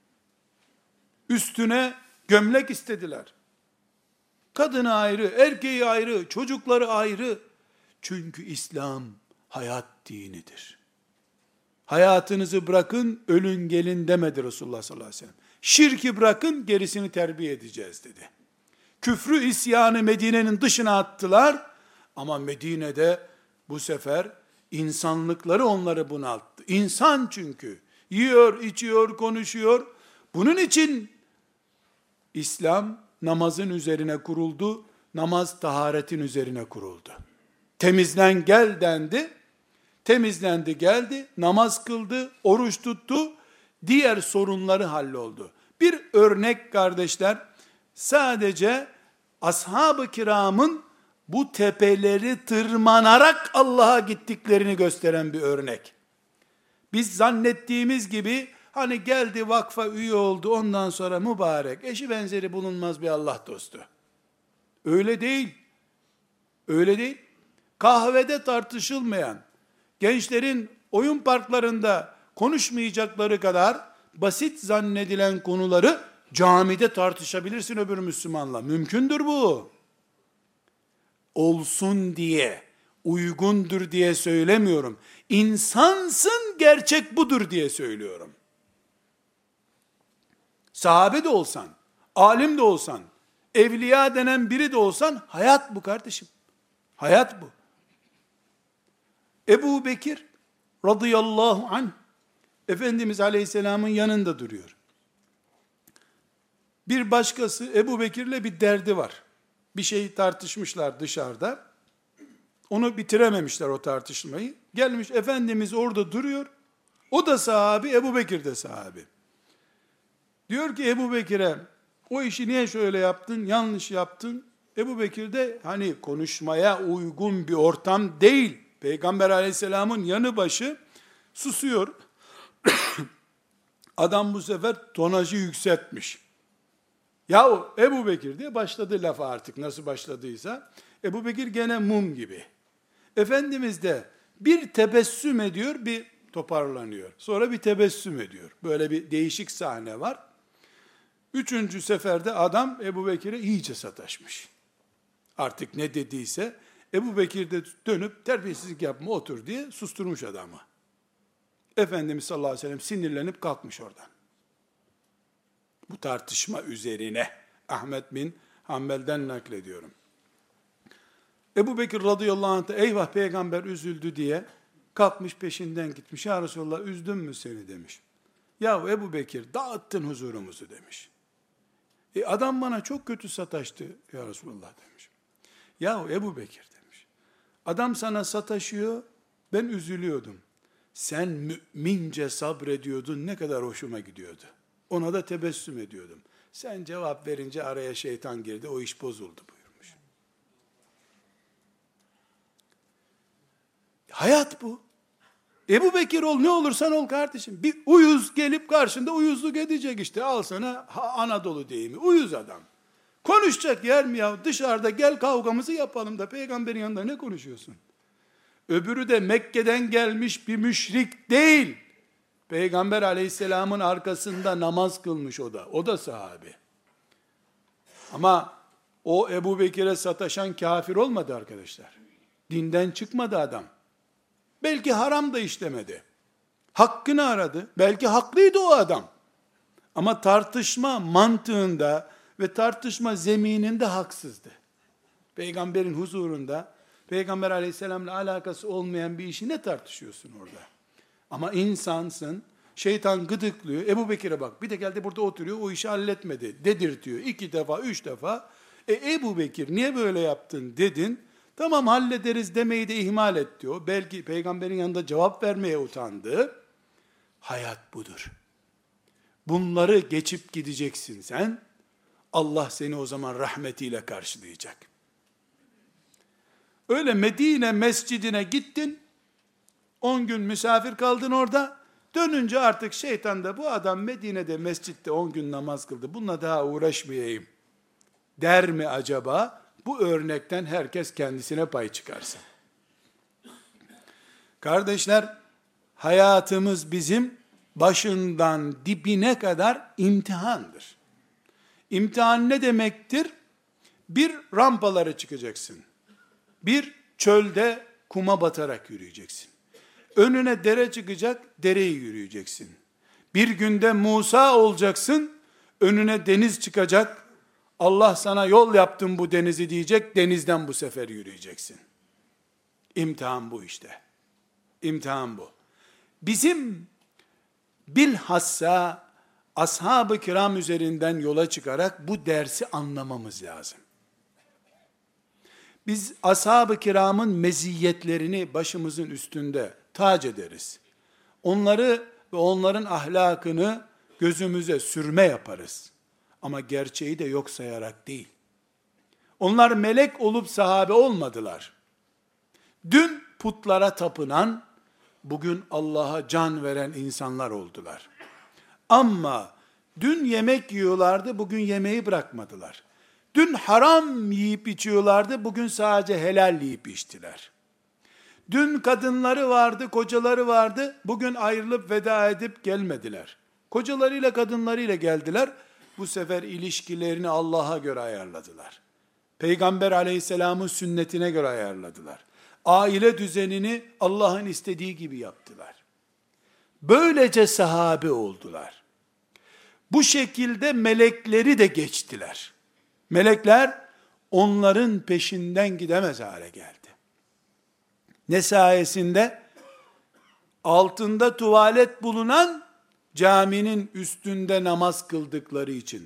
A: Üstüne gömlek istediler. Kadını ayrı, erkeği ayrı, çocukları ayrı. Çünkü İslam hayat dinidir. Hayatınızı bırakın, ölün gelin demedi Resulullah sallallahu aleyhi ve sellem. Şirki bırakın, gerisini terbiye edeceğiz dedi. Küfrü, isyanı Medine'nin dışına attılar. Ama Medine'de bu sefer insanlıkları onları bunalttı. İnsan çünkü. Yiyor, içiyor, konuşuyor. Bunun için İslam namazın üzerine kuruldu. Namaz taharetin üzerine kuruldu. Temizlen gel dendi. Temizlendi geldi. Namaz kıldı. Oruç tuttu. Diğer sorunları halloldu. Bir örnek kardeşler. Sadece ashab-ı kiramın bu tepeleri tırmanarak Allah'a gittiklerini gösteren bir örnek. Biz zannettiğimiz gibi hani geldi vakfa üye oldu ondan sonra mübarek, eşi benzeri bulunmaz bir Allah dostu. Öyle değil. Öyle değil. Kahvede tartışılmayan, gençlerin oyun parklarında konuşmayacakları kadar basit zannedilen konuları camide tartışabilirsin öbür Müslümanla. Mümkündür bu. Olsun diye, uygundur diye söylemiyorum. İnsansın, gerçek budur diye söylüyorum. Sahabe de olsan, alim de olsan, evliya denen biri de olsan, hayat bu kardeşim. Hayat bu. Ebu Bekir radıyallahu anh, Efendimiz aleyhisselamın yanında duruyor. Bir başkası Ebu Bekir'le bir derdi var. Bir şey tartışmışlar dışarıda. Onu bitirememişler o tartışmayı. Gelmiş Efendimiz orada duruyor. O da sahabi, Ebu Bekir de sahabi. Diyor ki Ebu Bekir'e, o işi niye şöyle yaptın, yanlış yaptın. Ebu Bekir de hani konuşmaya uygun bir ortam değil. Peygamber aleyhisselamın yanı başı susuyor. Adam bu sefer tonajı yükseltmiş. Yahu Ebu Bekir diye başladı lafa artık nasıl başladıysa. Ebu Bekir gene mum gibi. Efendimiz de bir tebessüm ediyor, bir toparlanıyor. Sonra bir tebessüm ediyor. Böyle bir değişik sahne var. Üçüncü seferde adam Ebu Bekir'e iyice sataşmış. Artık ne dediyse Ebu Bekir de dönüp terbiyesizlik yapma otur diye susturmuş adamı. Efendimiz sallallahu aleyhi ve sellem sinirlenip kalkmış oradan. Bu tartışma üzerine Ahmet bin Hanbel'den naklediyorum. Ebu Bekir radıyallahu anh da eyvah peygamber üzüldü diye kalkmış peşinden gitmiş. Ya Resulallah üzdüm mü seni demiş. Ya Ebu Bekir dağıttın huzurumuzu demiş. Adam bana çok kötü sataştı ya Resulallah demiş. Ya Ebu Bekir demiş. Adam sana sataşıyor, ben üzülüyordum. Sen mümince sabrediyordun, ne kadar hoşuma gidiyordu. Ona da tebessüm ediyordum. Sen cevap verince araya şeytan girdi, o iş bozuldu buyurmuş. Hayat bu. Ebu Bekir ol, ne olursan ol kardeşim. Bir uyuz gelip karşında uyuzluk edecek işte. Al sana Anadolu deyimi. Uyuz adam. Konuşacak yer mi ya? Dışarıda gel kavgamızı yapalım da peygamberin yanında ne konuşuyorsun? Öbürü de Mekke'den gelmiş bir müşrik değil. Peygamber aleyhisselamın arkasında namaz kılmış o da. O da sahabi. Ama o Ebu Bekir'e sataşan kafir olmadı arkadaşlar. Dinden çıkmadı adam. Belki haram da işlemedi. Hakkını aradı. Belki haklıydı o adam. Ama tartışma mantığında ve tartışma zemininde haksızdı. Peygamberin huzurunda, Peygamber aleyhisselamla alakası olmayan bir işi ne tartışıyorsun orada? Ama insansın, şeytan gıdıklıyor. Ebu Bekir'e bak, bir de geldi burada oturuyor, o işi halletmedi dedirtiyor. 2 defa, 3 defa. Ebu Bekir niye böyle yaptın dedin. Tamam hallederiz demeyi de ihmal et diyor. Belki peygamberin yanında cevap vermeye utandı. Hayat budur. Bunları geçip gideceksin sen. Allah seni o zaman rahmetiyle karşılayacak. Öyle Medine mescidine gittin. 10 gün misafir kaldın orada. Dönünce artık şeytan da bu adam Medine'de mescitte 10 gün namaz kıldı. Bununla daha uğraşmayayım der mi acaba? Bu örnekten herkes kendisine pay çıkarsın. Kardeşler, hayatımız bizim başından dibine kadar imtihandır. İmtihan ne demektir? Bir rampalara çıkacaksın. Bir çölde kuma batarak yürüyeceksin. Önüne dere çıkacak, dereyi yürüyeceksin. Bir günde Musa olacaksın, önüne deniz çıkacak, Allah sana yol yaptım bu denizi diyecek, denizden bu sefer yürüyeceksin. İmtihan bu işte. İmtihan bu. Bizim bilhassa ashab-ı kiram üzerinden yola çıkarak bu dersi anlamamız lazım. Biz ashab-ı kiramın meziyetlerini başımızın üstünde tac ederiz. Onları ve onların ahlakını gözümüze sürme yaparız. Ama gerçeği de yok sayarak değil. Onlar melek olup sahabe olmadılar. Dün putlara tapınan, bugün Allah'a can veren insanlar oldular. Ama dün yemek yiyorlardı, bugün yemeği bırakmadılar. Dün haram yiyip içiyorlardı, bugün sadece helal yiyip içtiler. Dün kadınları vardı, kocaları vardı, bugün ayrılıp veda edip gelmediler. Kocalarıyla kadınlarıyla geldiler, bu sefer ilişkilerini Allah'a göre ayarladılar. Peygamber aleyhisselamın sünnetine göre ayarladılar. Aile düzenini Allah'ın istediği gibi yaptılar. Böylece sahabe oldular. Bu şekilde melekleri de geçtiler. Melekler onların peşinden gidemez hale geldi. Ne sayesinde? Altında tuvalet bulunan caminin üstünde namaz kıldıkları için.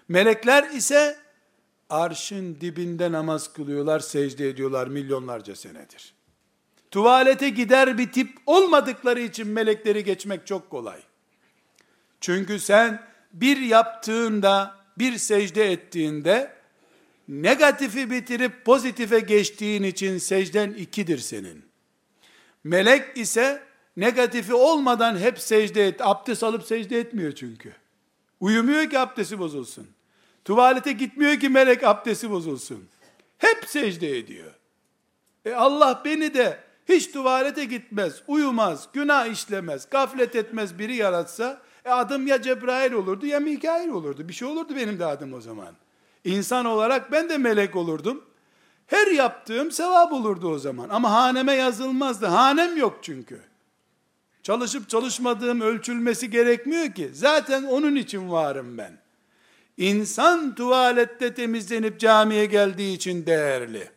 A: Melekler ise arşın dibinde namaz kılıyorlar, secde ediyorlar milyonlarca senedir. Tuvalete gider bir tip olmadıkları için melekleri geçmek çok kolay. Çünkü sen bir yaptığında, bir secde ettiğinde, negatifi bitirip pozitife geçtiğin için secden 2'dir senin. Melek ise negatifi olmadan hep secde et. Abdest alıp secde etmiyor çünkü. Uyumuyor ki abdesti bozulsun. Tuvalete gitmiyor ki melek abdesti bozulsun. Hep secde ediyor. Allah beni de hiç tuvalete gitmez, uyumaz, günah işlemez, gaflet etmez biri yaratsa, adım ya Cebrail olurdu ya Mikail olurdu. Bir şey olurdu benim de adım o zaman. İnsan olarak ben de melek olurdum. Her yaptığım sevap olurdu o zaman. Ama haneme yazılmazdı. Hanem yok çünkü. Çalışıp çalışmadığım ölçülmesi gerekmiyor ki. Zaten onun için varım ben. İnsan tuvalette temizlenip camiye geldiği için değerli.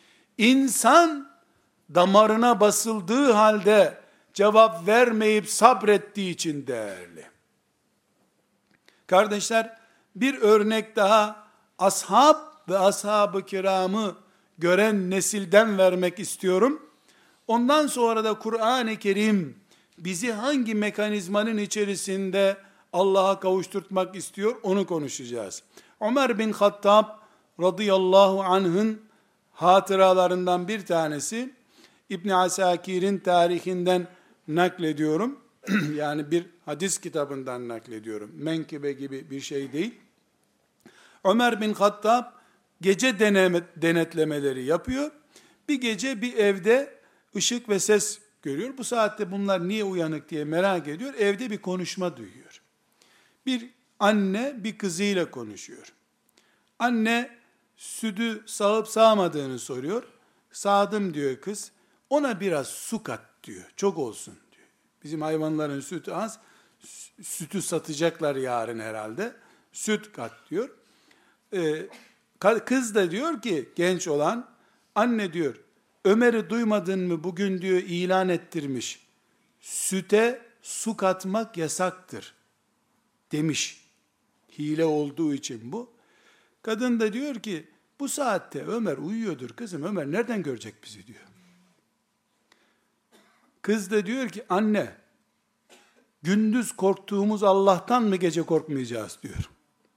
A: İnsan damarına basıldığı halde cevap vermeyip sabrettiği için değerli. Kardeşler, bir örnek daha ashab ve ashab-ı kiramı gören nesilden vermek istiyorum. Ondan sonra da Kur'an-ı Kerim bizi hangi mekanizmanın içerisinde Allah'a kavuşturtmak istiyor onu konuşacağız. Ömer bin Hattab radıyallahu anh'ın hatıralarından bir tanesi, İbn Asakir'in tarihinden naklediyorum. Yani bir hadis kitabından naklediyorum. Menkıbe gibi bir şey değil. Ömer bin Hattab gece denetlemeleri yapıyor. Bir gece bir evde ışık ve ses görüyor. Bu saatte bunlar niye uyanık diye merak ediyor. Evde bir konuşma duyuyor. Bir anne bir kızıyla konuşuyor. Anne sütü sağıp sağmadığını soruyor. Sağdım diyor kız. Ona biraz su kat diyor. Çok olsun diyor. Bizim hayvanların sütü az. Sütü satacaklar yarın herhalde. Süt kat diyor. Kız da diyor ki genç olan, anne diyor, Ömer'i duymadın mı bugün diyor ilan ettirmiş. Süte su katmak yasaktır demiş. Hile olduğu için bu. Kadın da diyor ki bu saatte Ömer uyuyordur kızım. Ömer nereden görecek bizi diyor. Kız da diyor ki anne gündüz korktuğumuz Allah'tan mı gece korkmayacağız diyor.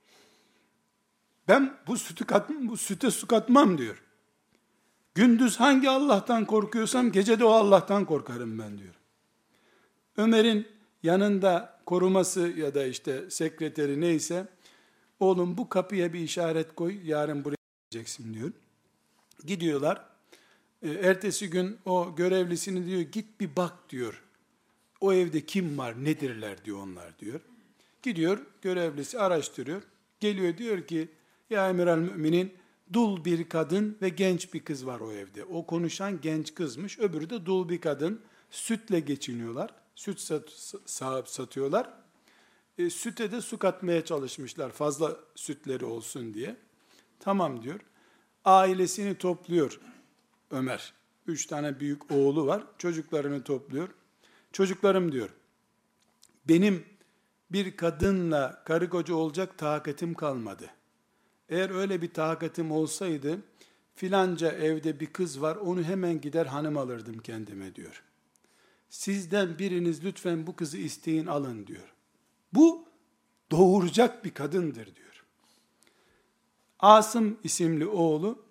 A: Ben bu süte su katmam diyor. Gündüz hangi Allah'tan korkuyorsam gece de o Allah'tan korkarım ben diyor. Ömer'in yanında koruması ya da işte sekreteri neyse, oğlum bu kapıya bir işaret koy, yarın buraya geleceksin diyor. Gidiyorlar. Ertesi gün o görevlisini diyor, git bir bak diyor. O evde kim var, nedirler diyor onlar diyor. Gidiyor, görevlisi araştırıyor. Geliyor diyor ki, ya Emiral Müminin, dul bir kadın ve genç bir kız var o evde. O konuşan genç kızmış, öbürü de dul bir kadın. Sütle geçiniyorlar. Süt satıyorlar. Süte de su katmaya çalışmışlar, fazla sütleri olsun diye. Tamam diyor. Ailesini topluyor Ömer. 3 tane büyük oğlu var. Çocuklarını topluyor. Çocuklarım diyor, benim bir kadınla karı koca olacak takatim kalmadı. Eğer öyle bir takatim olsaydı, filanca evde bir kız var, onu hemen gider hanım alırdım kendime diyor. Sizden biriniz lütfen bu kızı isteyin alın diyor. Bu doğuracak bir kadındır diyor. Asım isimli oğlu,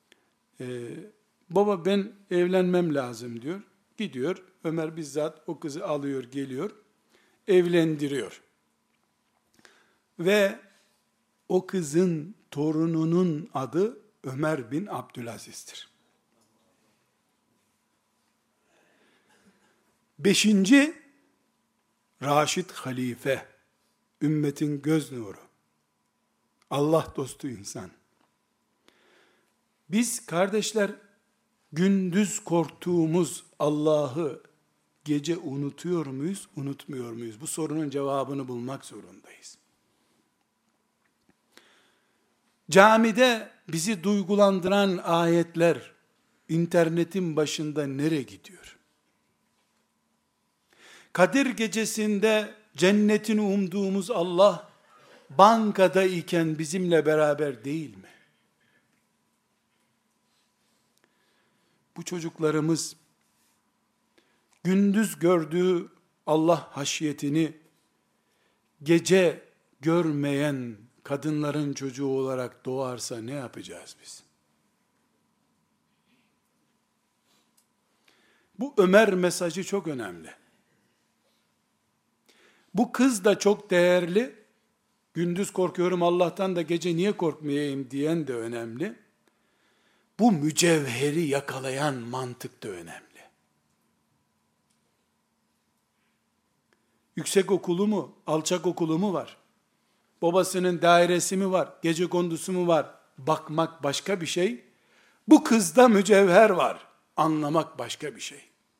A: baba ben evlenmem lazım diyor. Gidiyor, Ömer bizzat o kızı alıyor, geliyor, evlendiriyor. Ve o kızın torununun adı Ömer bin Abdülaziz'dir. 5. Raşid halife, ümmetin göz nuru, Allah dostu insan. Biz kardeşler, gündüz korktuğumuz Allah'ı gece unutuyor muyuz, unutmuyor muyuz? Bu sorunun cevabını bulmak zorundayız. Camide bizi duygulandıran ayetler, internetin başında nereye gidiyor? Kadir gecesinde cennetini umduğumuz Allah, bankada iken bizimle beraber değil mi? Bu çocuklarımız gündüz gördüğü Allah haşiyetini gece görmeyen kadınların çocuğu olarak doğarsa ne yapacağız biz? Bu Ömer mesajı çok önemli. Bu kız da çok değerli. Gündüz korkuyorum Allah'tan da gece niye korkmayayım diyen de önemli. Bu mücevheri yakalayan mantık da önemli. Yüksek okulu mu, alçak okulu mu var? Babasının dairesi mi var, gecekondusu mu var? Bakmak başka bir şey. Bu kızda mücevher var. Anlamak başka bir şey.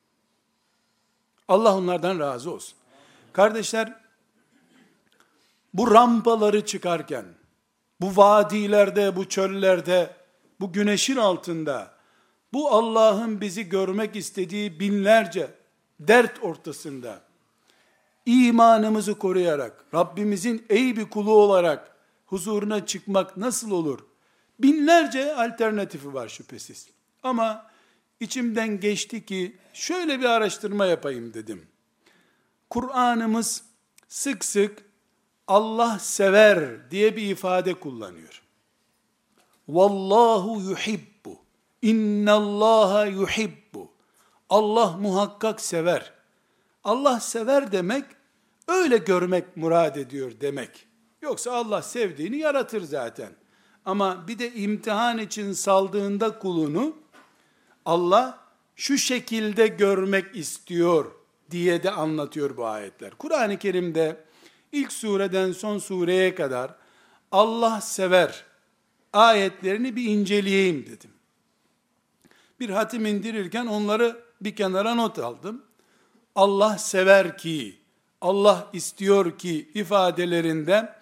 A: Allah onlardan razı olsun. Kardeşler, bu rampaları çıkarken, bu vadilerde, bu çöllerde, bu güneşin altında, bu Allah'ın bizi görmek istediği binlerce dert ortasında, imanımızı koruyarak, Rabbimizin ey bir kulu olarak huzuruna çıkmak nasıl olur? Binlerce alternatifi var şüphesiz. Ama içimden geçti ki şöyle bir araştırma yapayım dedim. Kur'an'ımız sık sık Allah sever diye bir ifade kullanıyor. Vallahu yuhibbu. İnnallaha yuhibbu. Allah muhakkak sever. Allah sever demek, öyle görmek murad ediyor demek. Yoksa Allah sevdiğini yaratır zaten. Ama bir de imtihan için saldığında kulunu, Allah şu şekilde görmek istiyor diye de anlatıyor bu ayetler. Kur'an-ı Kerim'de ilk sureden son sureye kadar Allah sever ayetlerini bir inceleyeyim dedim. Bir hatim indirirken onları bir kenara not aldım. Allah sever ki, Allah istiyor ki ifadelerinde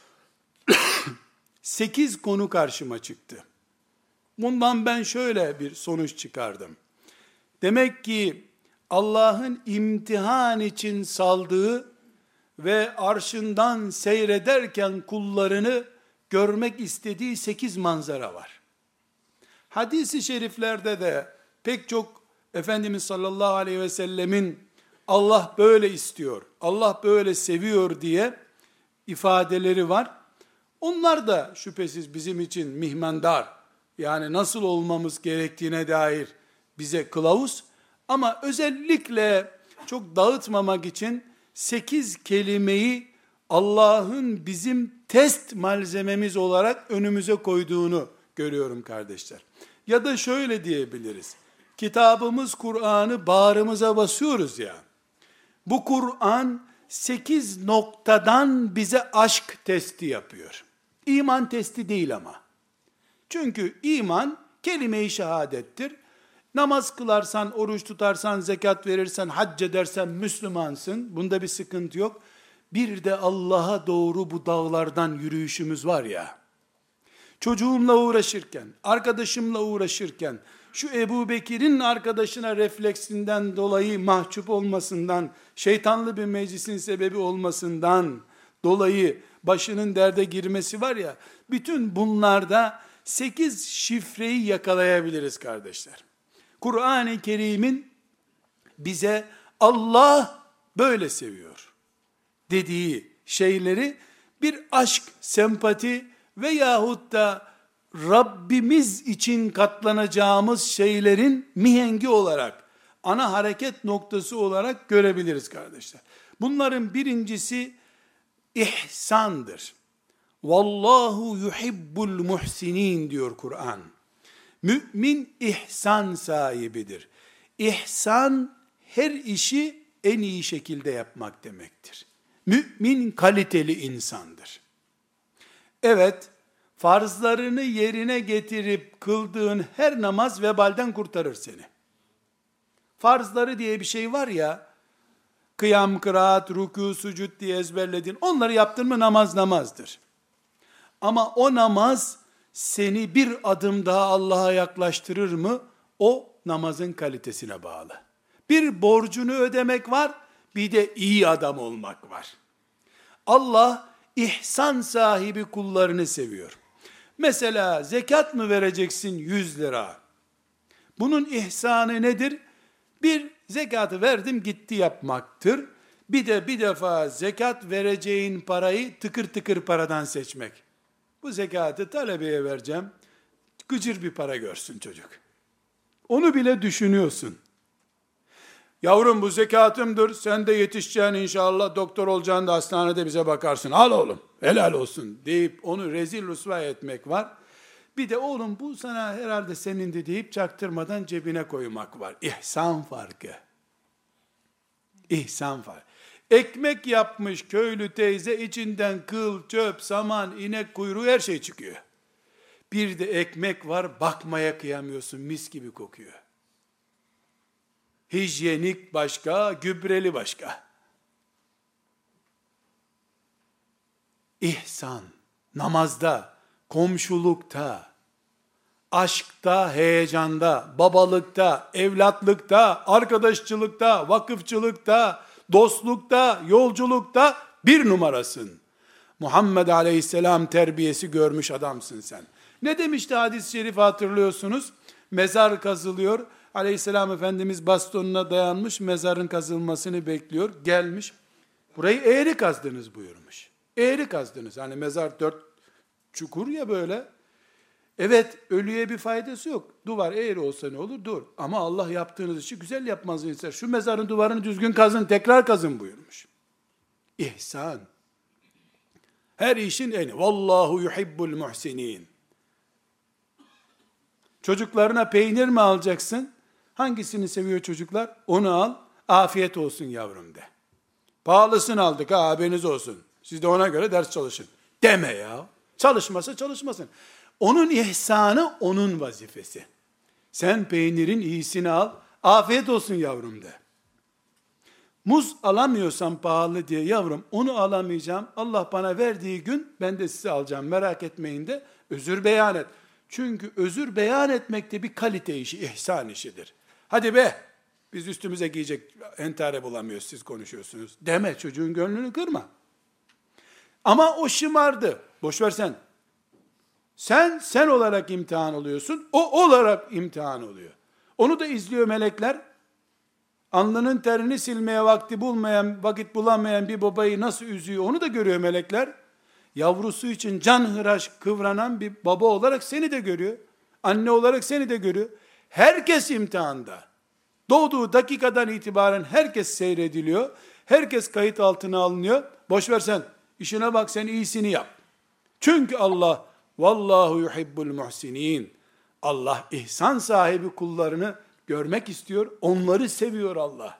A: 8 konu karşıma çıktı. Bundan ben şöyle bir sonuç çıkardım. Demek ki Allah'ın imtihan için saldığı ve arşından seyrederken kullarını görmek istediği 8 manzara var. Hadis-i şeriflerde de pek çok Efendimiz sallallahu aleyhi ve sellemin Allah böyle istiyor, Allah böyle seviyor diye ifadeleri var. Onlar da şüphesiz bizim için mihmandar, yani nasıl olmamız gerektiğine dair bize kılavuz. Ama özellikle çok dağıtmamak için 8 kelimeyi Allah'ın bizim test malzememiz olarak önümüze koyduğunu görüyorum kardeşler. Ya da şöyle diyebiliriz. Kitabımız Kur'an'ı bağrımıza basıyoruz ya. Bu Kur'an 8 noktadan bize aşk testi yapıyor. İman testi değil ama. Çünkü iman kelime-i şehadettir. Namaz kılarsan, oruç tutarsan, zekat verirsen, hac edersen Müslümansın. Bunda bir sıkıntı yok. Bir de Allah'a doğru bu dağlardan yürüyüşümüz var ya. Çocuğumla uğraşırken, arkadaşımla uğraşırken, şu Ebu Bekir'in arkadaşına refleksinden dolayı mahcup olmasından, şeytanlı bir meclisin sebebi olmasından dolayı başının derde girmesi var ya, bütün bunlarda 8 şifreyi yakalayabiliriz kardeşler. Kur'an-ı Kerim'in bize Allah böyle seviyor dediği şeyleri bir aşk, sempati veyahut da Rabbimiz için katlanacağımız şeylerin mihengi olarak, ana hareket noktası olarak görebiliriz kardeşler. Bunların birincisi ihsandır. Vallahu yuhibbul muhsinin diyor Kur'an. Mümin ihsan sahibidir. İhsan her işi en iyi şekilde yapmak demektir. Mümin kaliteli insandır. Evet, farzlarını yerine getirip kıldığın her namaz vebalden kurtarır seni. Farzları diye bir şey var ya, kıyam, kıraat, rükû, sucud diye ezberledin. Onları yaptın mı namazdır. Ama o namaz seni bir adım daha Allah'a yaklaştırır mı? O namazın kalitesine bağlı. Bir borcunu ödemek var, bir de iyi adam olmak var. Allah ihsan sahibi kullarını seviyor. Mesela zekat mı vereceksin 100 lira? Bunun ihsanı nedir? Bir, zekatı verdim gitti yapmaktır. Bir de bir defa zekat vereceğin parayı tıkır tıkır paradan seçmek. Bu zekatı talebeye vereceğim. Gıcır bir para görsün çocuk. Onu bile düşünüyorsun. Yavrum bu zekatımdır. Sen de yetişeceksin inşallah. Doktor olacaksın da hastanede bize bakarsın. Al oğlum. Helal olsun deyip onu rezil rüsva etmek var. Bir de oğlum bu sana herhalde senindi deyip çaktırmadan cebine koymak var. İhsan farkı. İhsan farkı. Ekmek yapmış köylü teyze, içinden kıl, çöp, saman, inek kuyruğu her şey çıkıyor. Bir de ekmek var, bakmaya kıyamıyorsun, mis gibi kokuyor. Hijyenik başka, gübreli başka. İhsan, namazda, komşulukta, aşkta, heyecanda, babalıkta, evlatlıkta, arkadaşçılıkta, vakıfçılıkta, dostlukta, yolculukta bir numarasın. Muhammed Aleyhisselam terbiyesi görmüş adamsın sen. Ne demişti hadis-i şerif hatırlıyorsunuz? Mezar kazılıyor. Aleyhisselam Efendimiz bastonuna dayanmış, mezarın kazılmasını bekliyor. Gelmiş, burayı eğri kazdınız buyurmuş. Eğri kazdınız. Hani mezar 4 çukur ya böyle. Evet, ölüye bir faydası yok. Duvar eğri olsa ne olur? Dur. Ama Allah yaptığınız işi güzel yapmanızı ister. Şu mezarın duvarını düzgün kazın, tekrar kazın buyurmuş. İhsan. Her işin eni. Vallahu yuhibbul muhsinin. Çocuklarına peynir mi alacaksın? Hangisini seviyor çocuklar? Onu al. Afiyet olsun yavrum de. Pahalısını aldık ha, haberiniz olsun. Siz de ona göre ders çalışın. Deme ya. Çalışmasa çalışmasın. Onun ihsanı onun vazifesi. Sen peynirin iyisini al. Afiyet olsun yavrum de. Muz alamıyorsam pahalı diye yavrum onu alamayacağım. Allah bana verdiği gün ben de size alacağım. Merak etmeyin de özür beyan et. Çünkü özür beyan etmek de bir kalite işi, ihsan işidir. Hadi be, biz üstümüze giyecek entare bulamıyoruz, siz konuşuyorsunuz. Deme, çocuğun gönlünü kırma. Ama o şımardı. Boş ver sen. Sen olarak imtihan oluyorsun, o olarak imtihan oluyor. Onu da izliyor melekler. Alnının terini silmeye vakit bulamayan bir babayı nasıl üzüyor, onu da görüyor melekler. Yavrusu için canhıraş kıvranan bir baba olarak seni de görüyor. Anne olarak seni de görüyor. Herkes imtihanda. Doğduğu dakikadan itibaren herkes seyrediliyor. Herkes kayıt altına alınıyor. Boş ver sen. İşine bak, sen iyisini yap. Çünkü Allah vallahu yuhibbul muhsinin. Allah ihsan sahibi kullarını görmek istiyor. Onları seviyor Allah.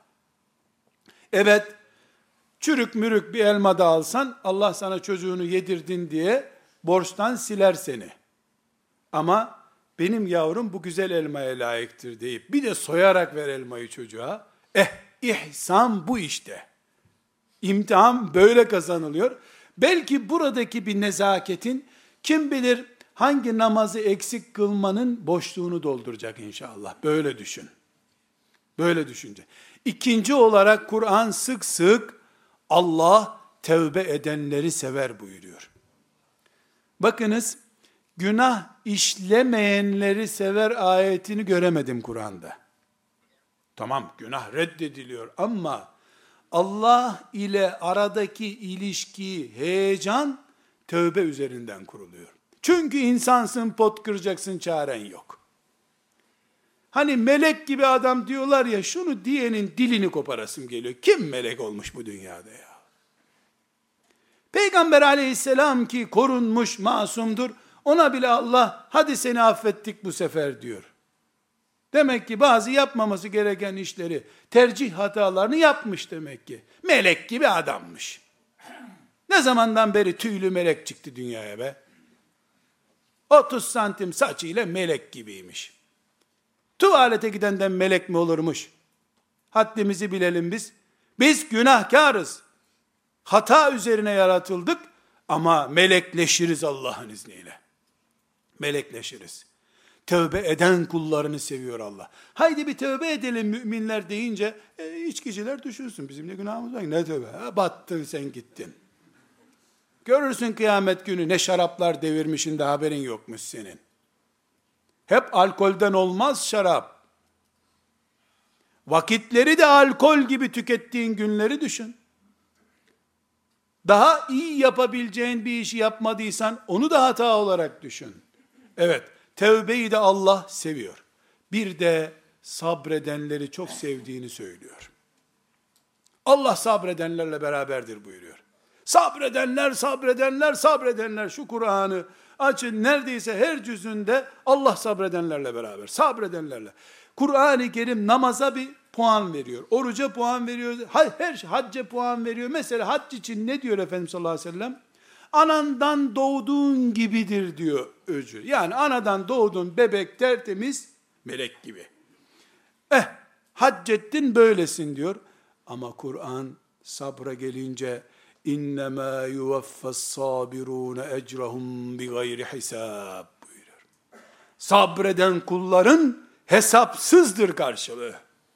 A: Evet, çürük mürük bir elma da alsan, Allah sana çocuğunu yedirdin diye borçtan siler seni. Ama benim yavrum bu güzel elmaya layıktır deyip, bir de soyarak ver elmayı çocuğa. İhsan bu işte. İmtihan böyle kazanılıyor. Belki buradaki bir nezaketin, kim bilir hangi namazı eksik kılmanın boşluğunu dolduracak inşallah. Böyle düşün. Böyle düşünce. İkinci olarak Kur'an sık sık Allah tevbe edenleri sever buyuruyor. Bakınız, günah işlemeyenleri sever ayetini göremedim Kur'an'da. Tamam, günah reddediliyor ama Allah ile aradaki ilişki, heyecan tövbe üzerinden kuruluyor. Çünkü insansın, pot kıracaksın, çaren yok. Hani melek gibi adam diyorlar ya, şunu diyenin dilini koparasım geliyor. Kim melek olmuş bu dünyada ya? Peygamber aleyhisselam ki korunmuş, masumdur. Ona bile Allah hadi seni affettik bu sefer diyor. Demek ki bazı yapmaması gereken işleri, tercih hatalarını yapmış demek ki. Melek gibi adammış. Ne zamandan beri tüylü melek çıktı dünyaya be? 30 santim saçıyla melek gibiymiş. Tuvalete gidenden melek mi olurmuş? Haddimizi bilelim biz. Biz günahkarız. Hata üzerine yaratıldık ama melekleşiriz Allah'ın izniyle. Melekleşiriz. Tövbe eden kullarını seviyor Allah. Haydi bir tövbe edelim müminler deyince içkiciler düşünsün. Bizim ne günahımız var? Ne tövbe? Battın sen gittin. Görürsün kıyamet günü ne şaraplar devirmişin de haberin yokmuş senin. Hep alkolden olmaz şarap. Vakitleri de alkol gibi tükettiğin günleri düşün. Daha iyi yapabileceğin bir işi yapmadıysan onu da hata olarak düşün. Evet, tevbeyi de Allah seviyor. Bir de sabredenleri çok sevdiğini söylüyor. Allah sabredenlerle beraberdir buyuruyor. Sabredenler, sabredenler, sabredenler. Şu Kur'an'ı açın, neredeyse her cüzünde Allah sabredenlerle beraber. Sabredenlerle. Kur'an-ı Kerim namaza bir puan veriyor. Oruca puan veriyor. Her hacca puan veriyor. Mesela hac için ne diyor Efendimiz sallallahu aleyhi ve sellem? Anandan doğduğun gibidir diyor öcü. Yani anadan doğdun bebek tertemiz melek gibi. Hac ettin böylesin diyor. Ama Kur'an sabra gelince İnnemâ yuvaffas-sabirûne ecrahum bigayri hisab buyuruyor. Sabreden kulların hesapsızdır karşılığı.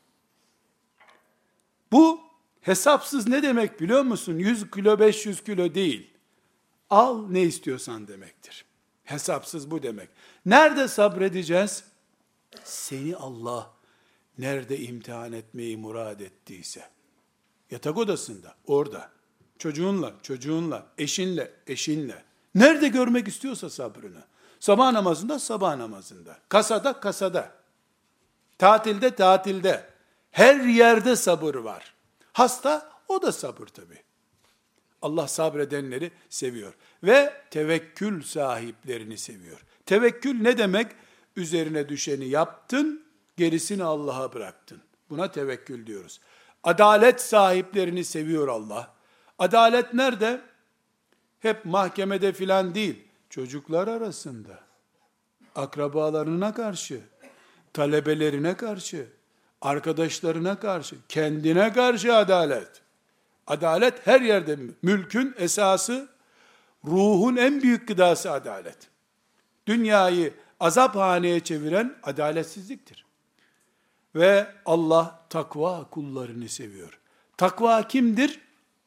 A: Bu hesapsız ne demek biliyor musun? 100 kilo 500 kilo değil. Al ne istiyorsan demektir. Hesapsız bu demek. Nerede sabredeceğiz? Seni Allah nerede imtihan etmeyi murad ettiyse. Yatak odasında, orada. Çocuğunla, eşinle. Nerede görmek istiyorsa sabrını. Sabah namazında, sabah namazında. Kasada. Tatilde. Her yerde sabır var. Hasta, o da sabır tabii. Allah sabredenleri seviyor. Ve tevekkül sahiplerini seviyor. Tevekkül ne demek? Üzerine düşeni yaptın, gerisini Allah'a bıraktın. Buna tevekkül diyoruz. Adalet sahiplerini seviyor Allah. Adalet nerede? Hep mahkemede filan değil. Çocuklar arasında. Akrabalarına karşı, talebelerine karşı, arkadaşlarına karşı, kendine karşı adalet. Adalet her yerde. Mülkün esası, ruhun en büyük gıdası adalet. Dünyayı azaphaneye çeviren adaletsizliktir. Ve Allah takva kullarını seviyor. Takva kimdir?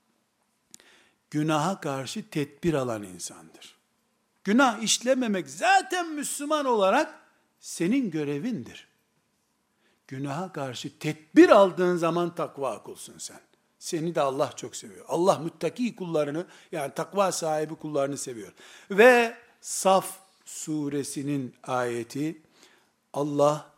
A: Günaha karşı tedbir alan insandır. Günah işlememek zaten Müslüman olarak senin görevindir. Günaha karşı tedbir aldığın zaman takva kulsun sen. Seni de Allah çok seviyor. Allah müttaki kullarını, yani takva sahibi kullarını seviyor. Ve Saf suresinin ayeti, Allah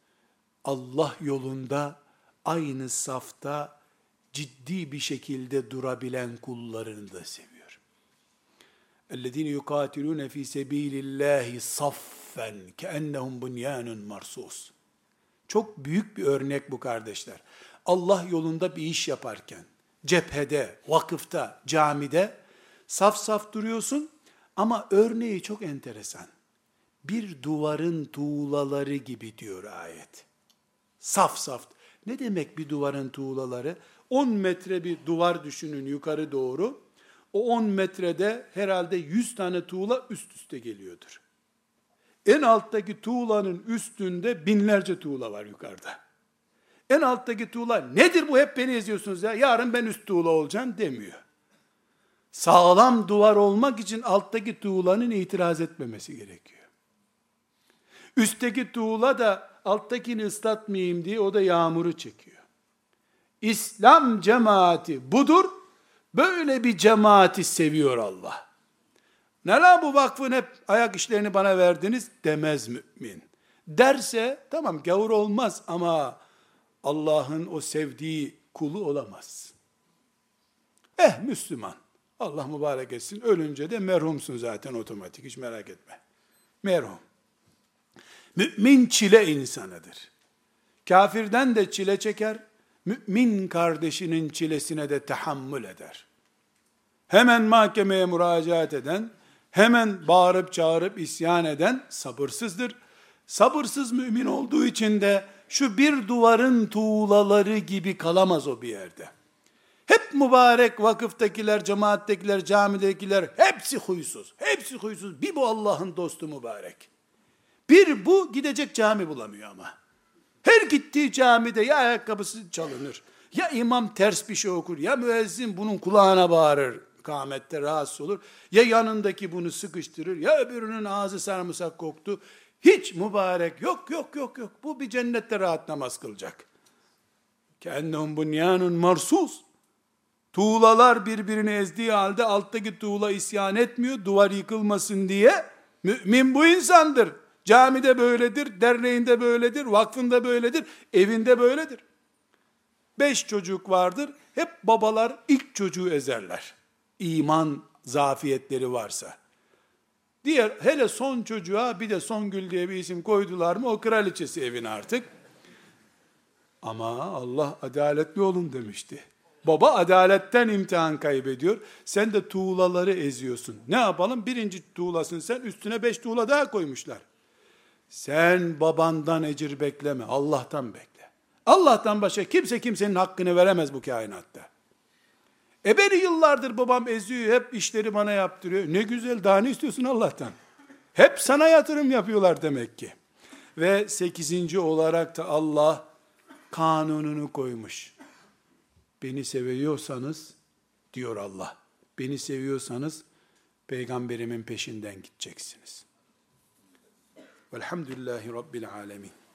A: yolunda aynı safta ciddi bir şekilde durabilen kullarını da seviyor. اَلَّذ۪ينَ يُقَاتِلُونَ ف۪ي سَب۪يلِ اللّٰهِ صَفًّا كَأَنَّهُمْ بُنْيَانٌ مَرْصُوصٌ. Çok büyük bir örnek bu kardeşler. Allah yolunda bir iş yaparken, cephede, vakıfta, camide, saf saf duruyorsun ama örneği çok enteresan. Bir duvarın tuğlaları gibi diyor ayet. Saf saf. Ne demek bir duvarın tuğlaları? 10 metre bir duvar düşünün yukarı doğru. O 10 metrede herhalde 100 tane tuğla üst üste geliyordur. En alttaki tuğlanın üstünde binlerce tuğla var yukarıda. En alttaki tuğla nedir bu, hep beni eziyorsunuz ya, yarın ben üst tuğla olacağım demiyor. Sağlam duvar olmak için alttaki tuğlanın itiraz etmemesi gerekiyor. Üstteki tuğla da alttakini ıslatmayayım diye o da yağmuru çekiyor. İslam cemaati budur. Böyle bir cemaati seviyor Allah. Neden bu vakfın hep ayak işlerini bana verdiniz demez mümin. Derse tamam gavur olmaz ama Allah'ın o sevdiği kulu olamaz. Müslüman. Allah mübarek etsin. Ölünce de merhumsun zaten otomatik. Hiç merak etme. Merhum. Mümin çile insanıdır. Kafirden de çile çeker. Mümin kardeşinin çilesine de tahammül eder. Hemen mahkemeye müracaat eden, hemen bağırıp çağırıp isyan eden sabırsızdır. Sabırsız mümin olduğu için de şu bir duvarın tuğlaları gibi kalamaz o bir yerde. Hep mübarek vakıftakiler, cemaattekiler, camidekiler hepsi huysuz. Hepsi huysuz. Bir bu Allah'ın dostu mübarek. Bir bu gidecek cami bulamıyor ama. Her gittiği camide ya ayakkabısı çalınır, ya imam ters bir şey okur, ya müezzin bunun kulağına bağırır kâmette rahatsız olur. Ya yanındaki bunu sıkıştırır, ya öbürünün ağzı sarımsak koktu. Hiç mübarek, yok yok yok yok. Bu bir cennette rahat namaz kılacak. Kennehum bunyanun marsus. Tuğlalar birbirini ezdiği halde alttaki tuğla isyan etmiyor, duvar yıkılmasın diye. Mümin bu insandır. Camide böyledir, derneğinde böyledir, vakfında böyledir, evinde böyledir. 5 çocuk vardır, hep babalar ilk çocuğu ezerler. İman zafiyetleri varsa. Diğer, hele son çocuğa bir de Songül diye bir isim koydular mı, o kraliçesi evin artık. Ama Allah adaletli olun demişti. Baba adaletten imtihan kaybediyor. Sen de tuğlaları eziyorsun. Ne yapalım? Birinci tuğlasın sen, üstüne 5 tuğla daha koymuşlar. Sen babandan ecir bekleme, Allah'tan bekle. Allah'tan başka kimse kimsenin hakkını veremez bu kainatta. Beni yıllardır babam eziyor, hep işleri bana yaptırıyor. Ne güzel, daha ne istiyorsun Allah'tan? Hep sana yatırım yapıyorlar demek ki. Ve 8. olarak da Allah kanununu koymuş. Beni seviyorsanız, diyor Allah, beni seviyorsanız peygamberimin peşinden gideceksiniz. Velhamdülillahi Rabbil alemin.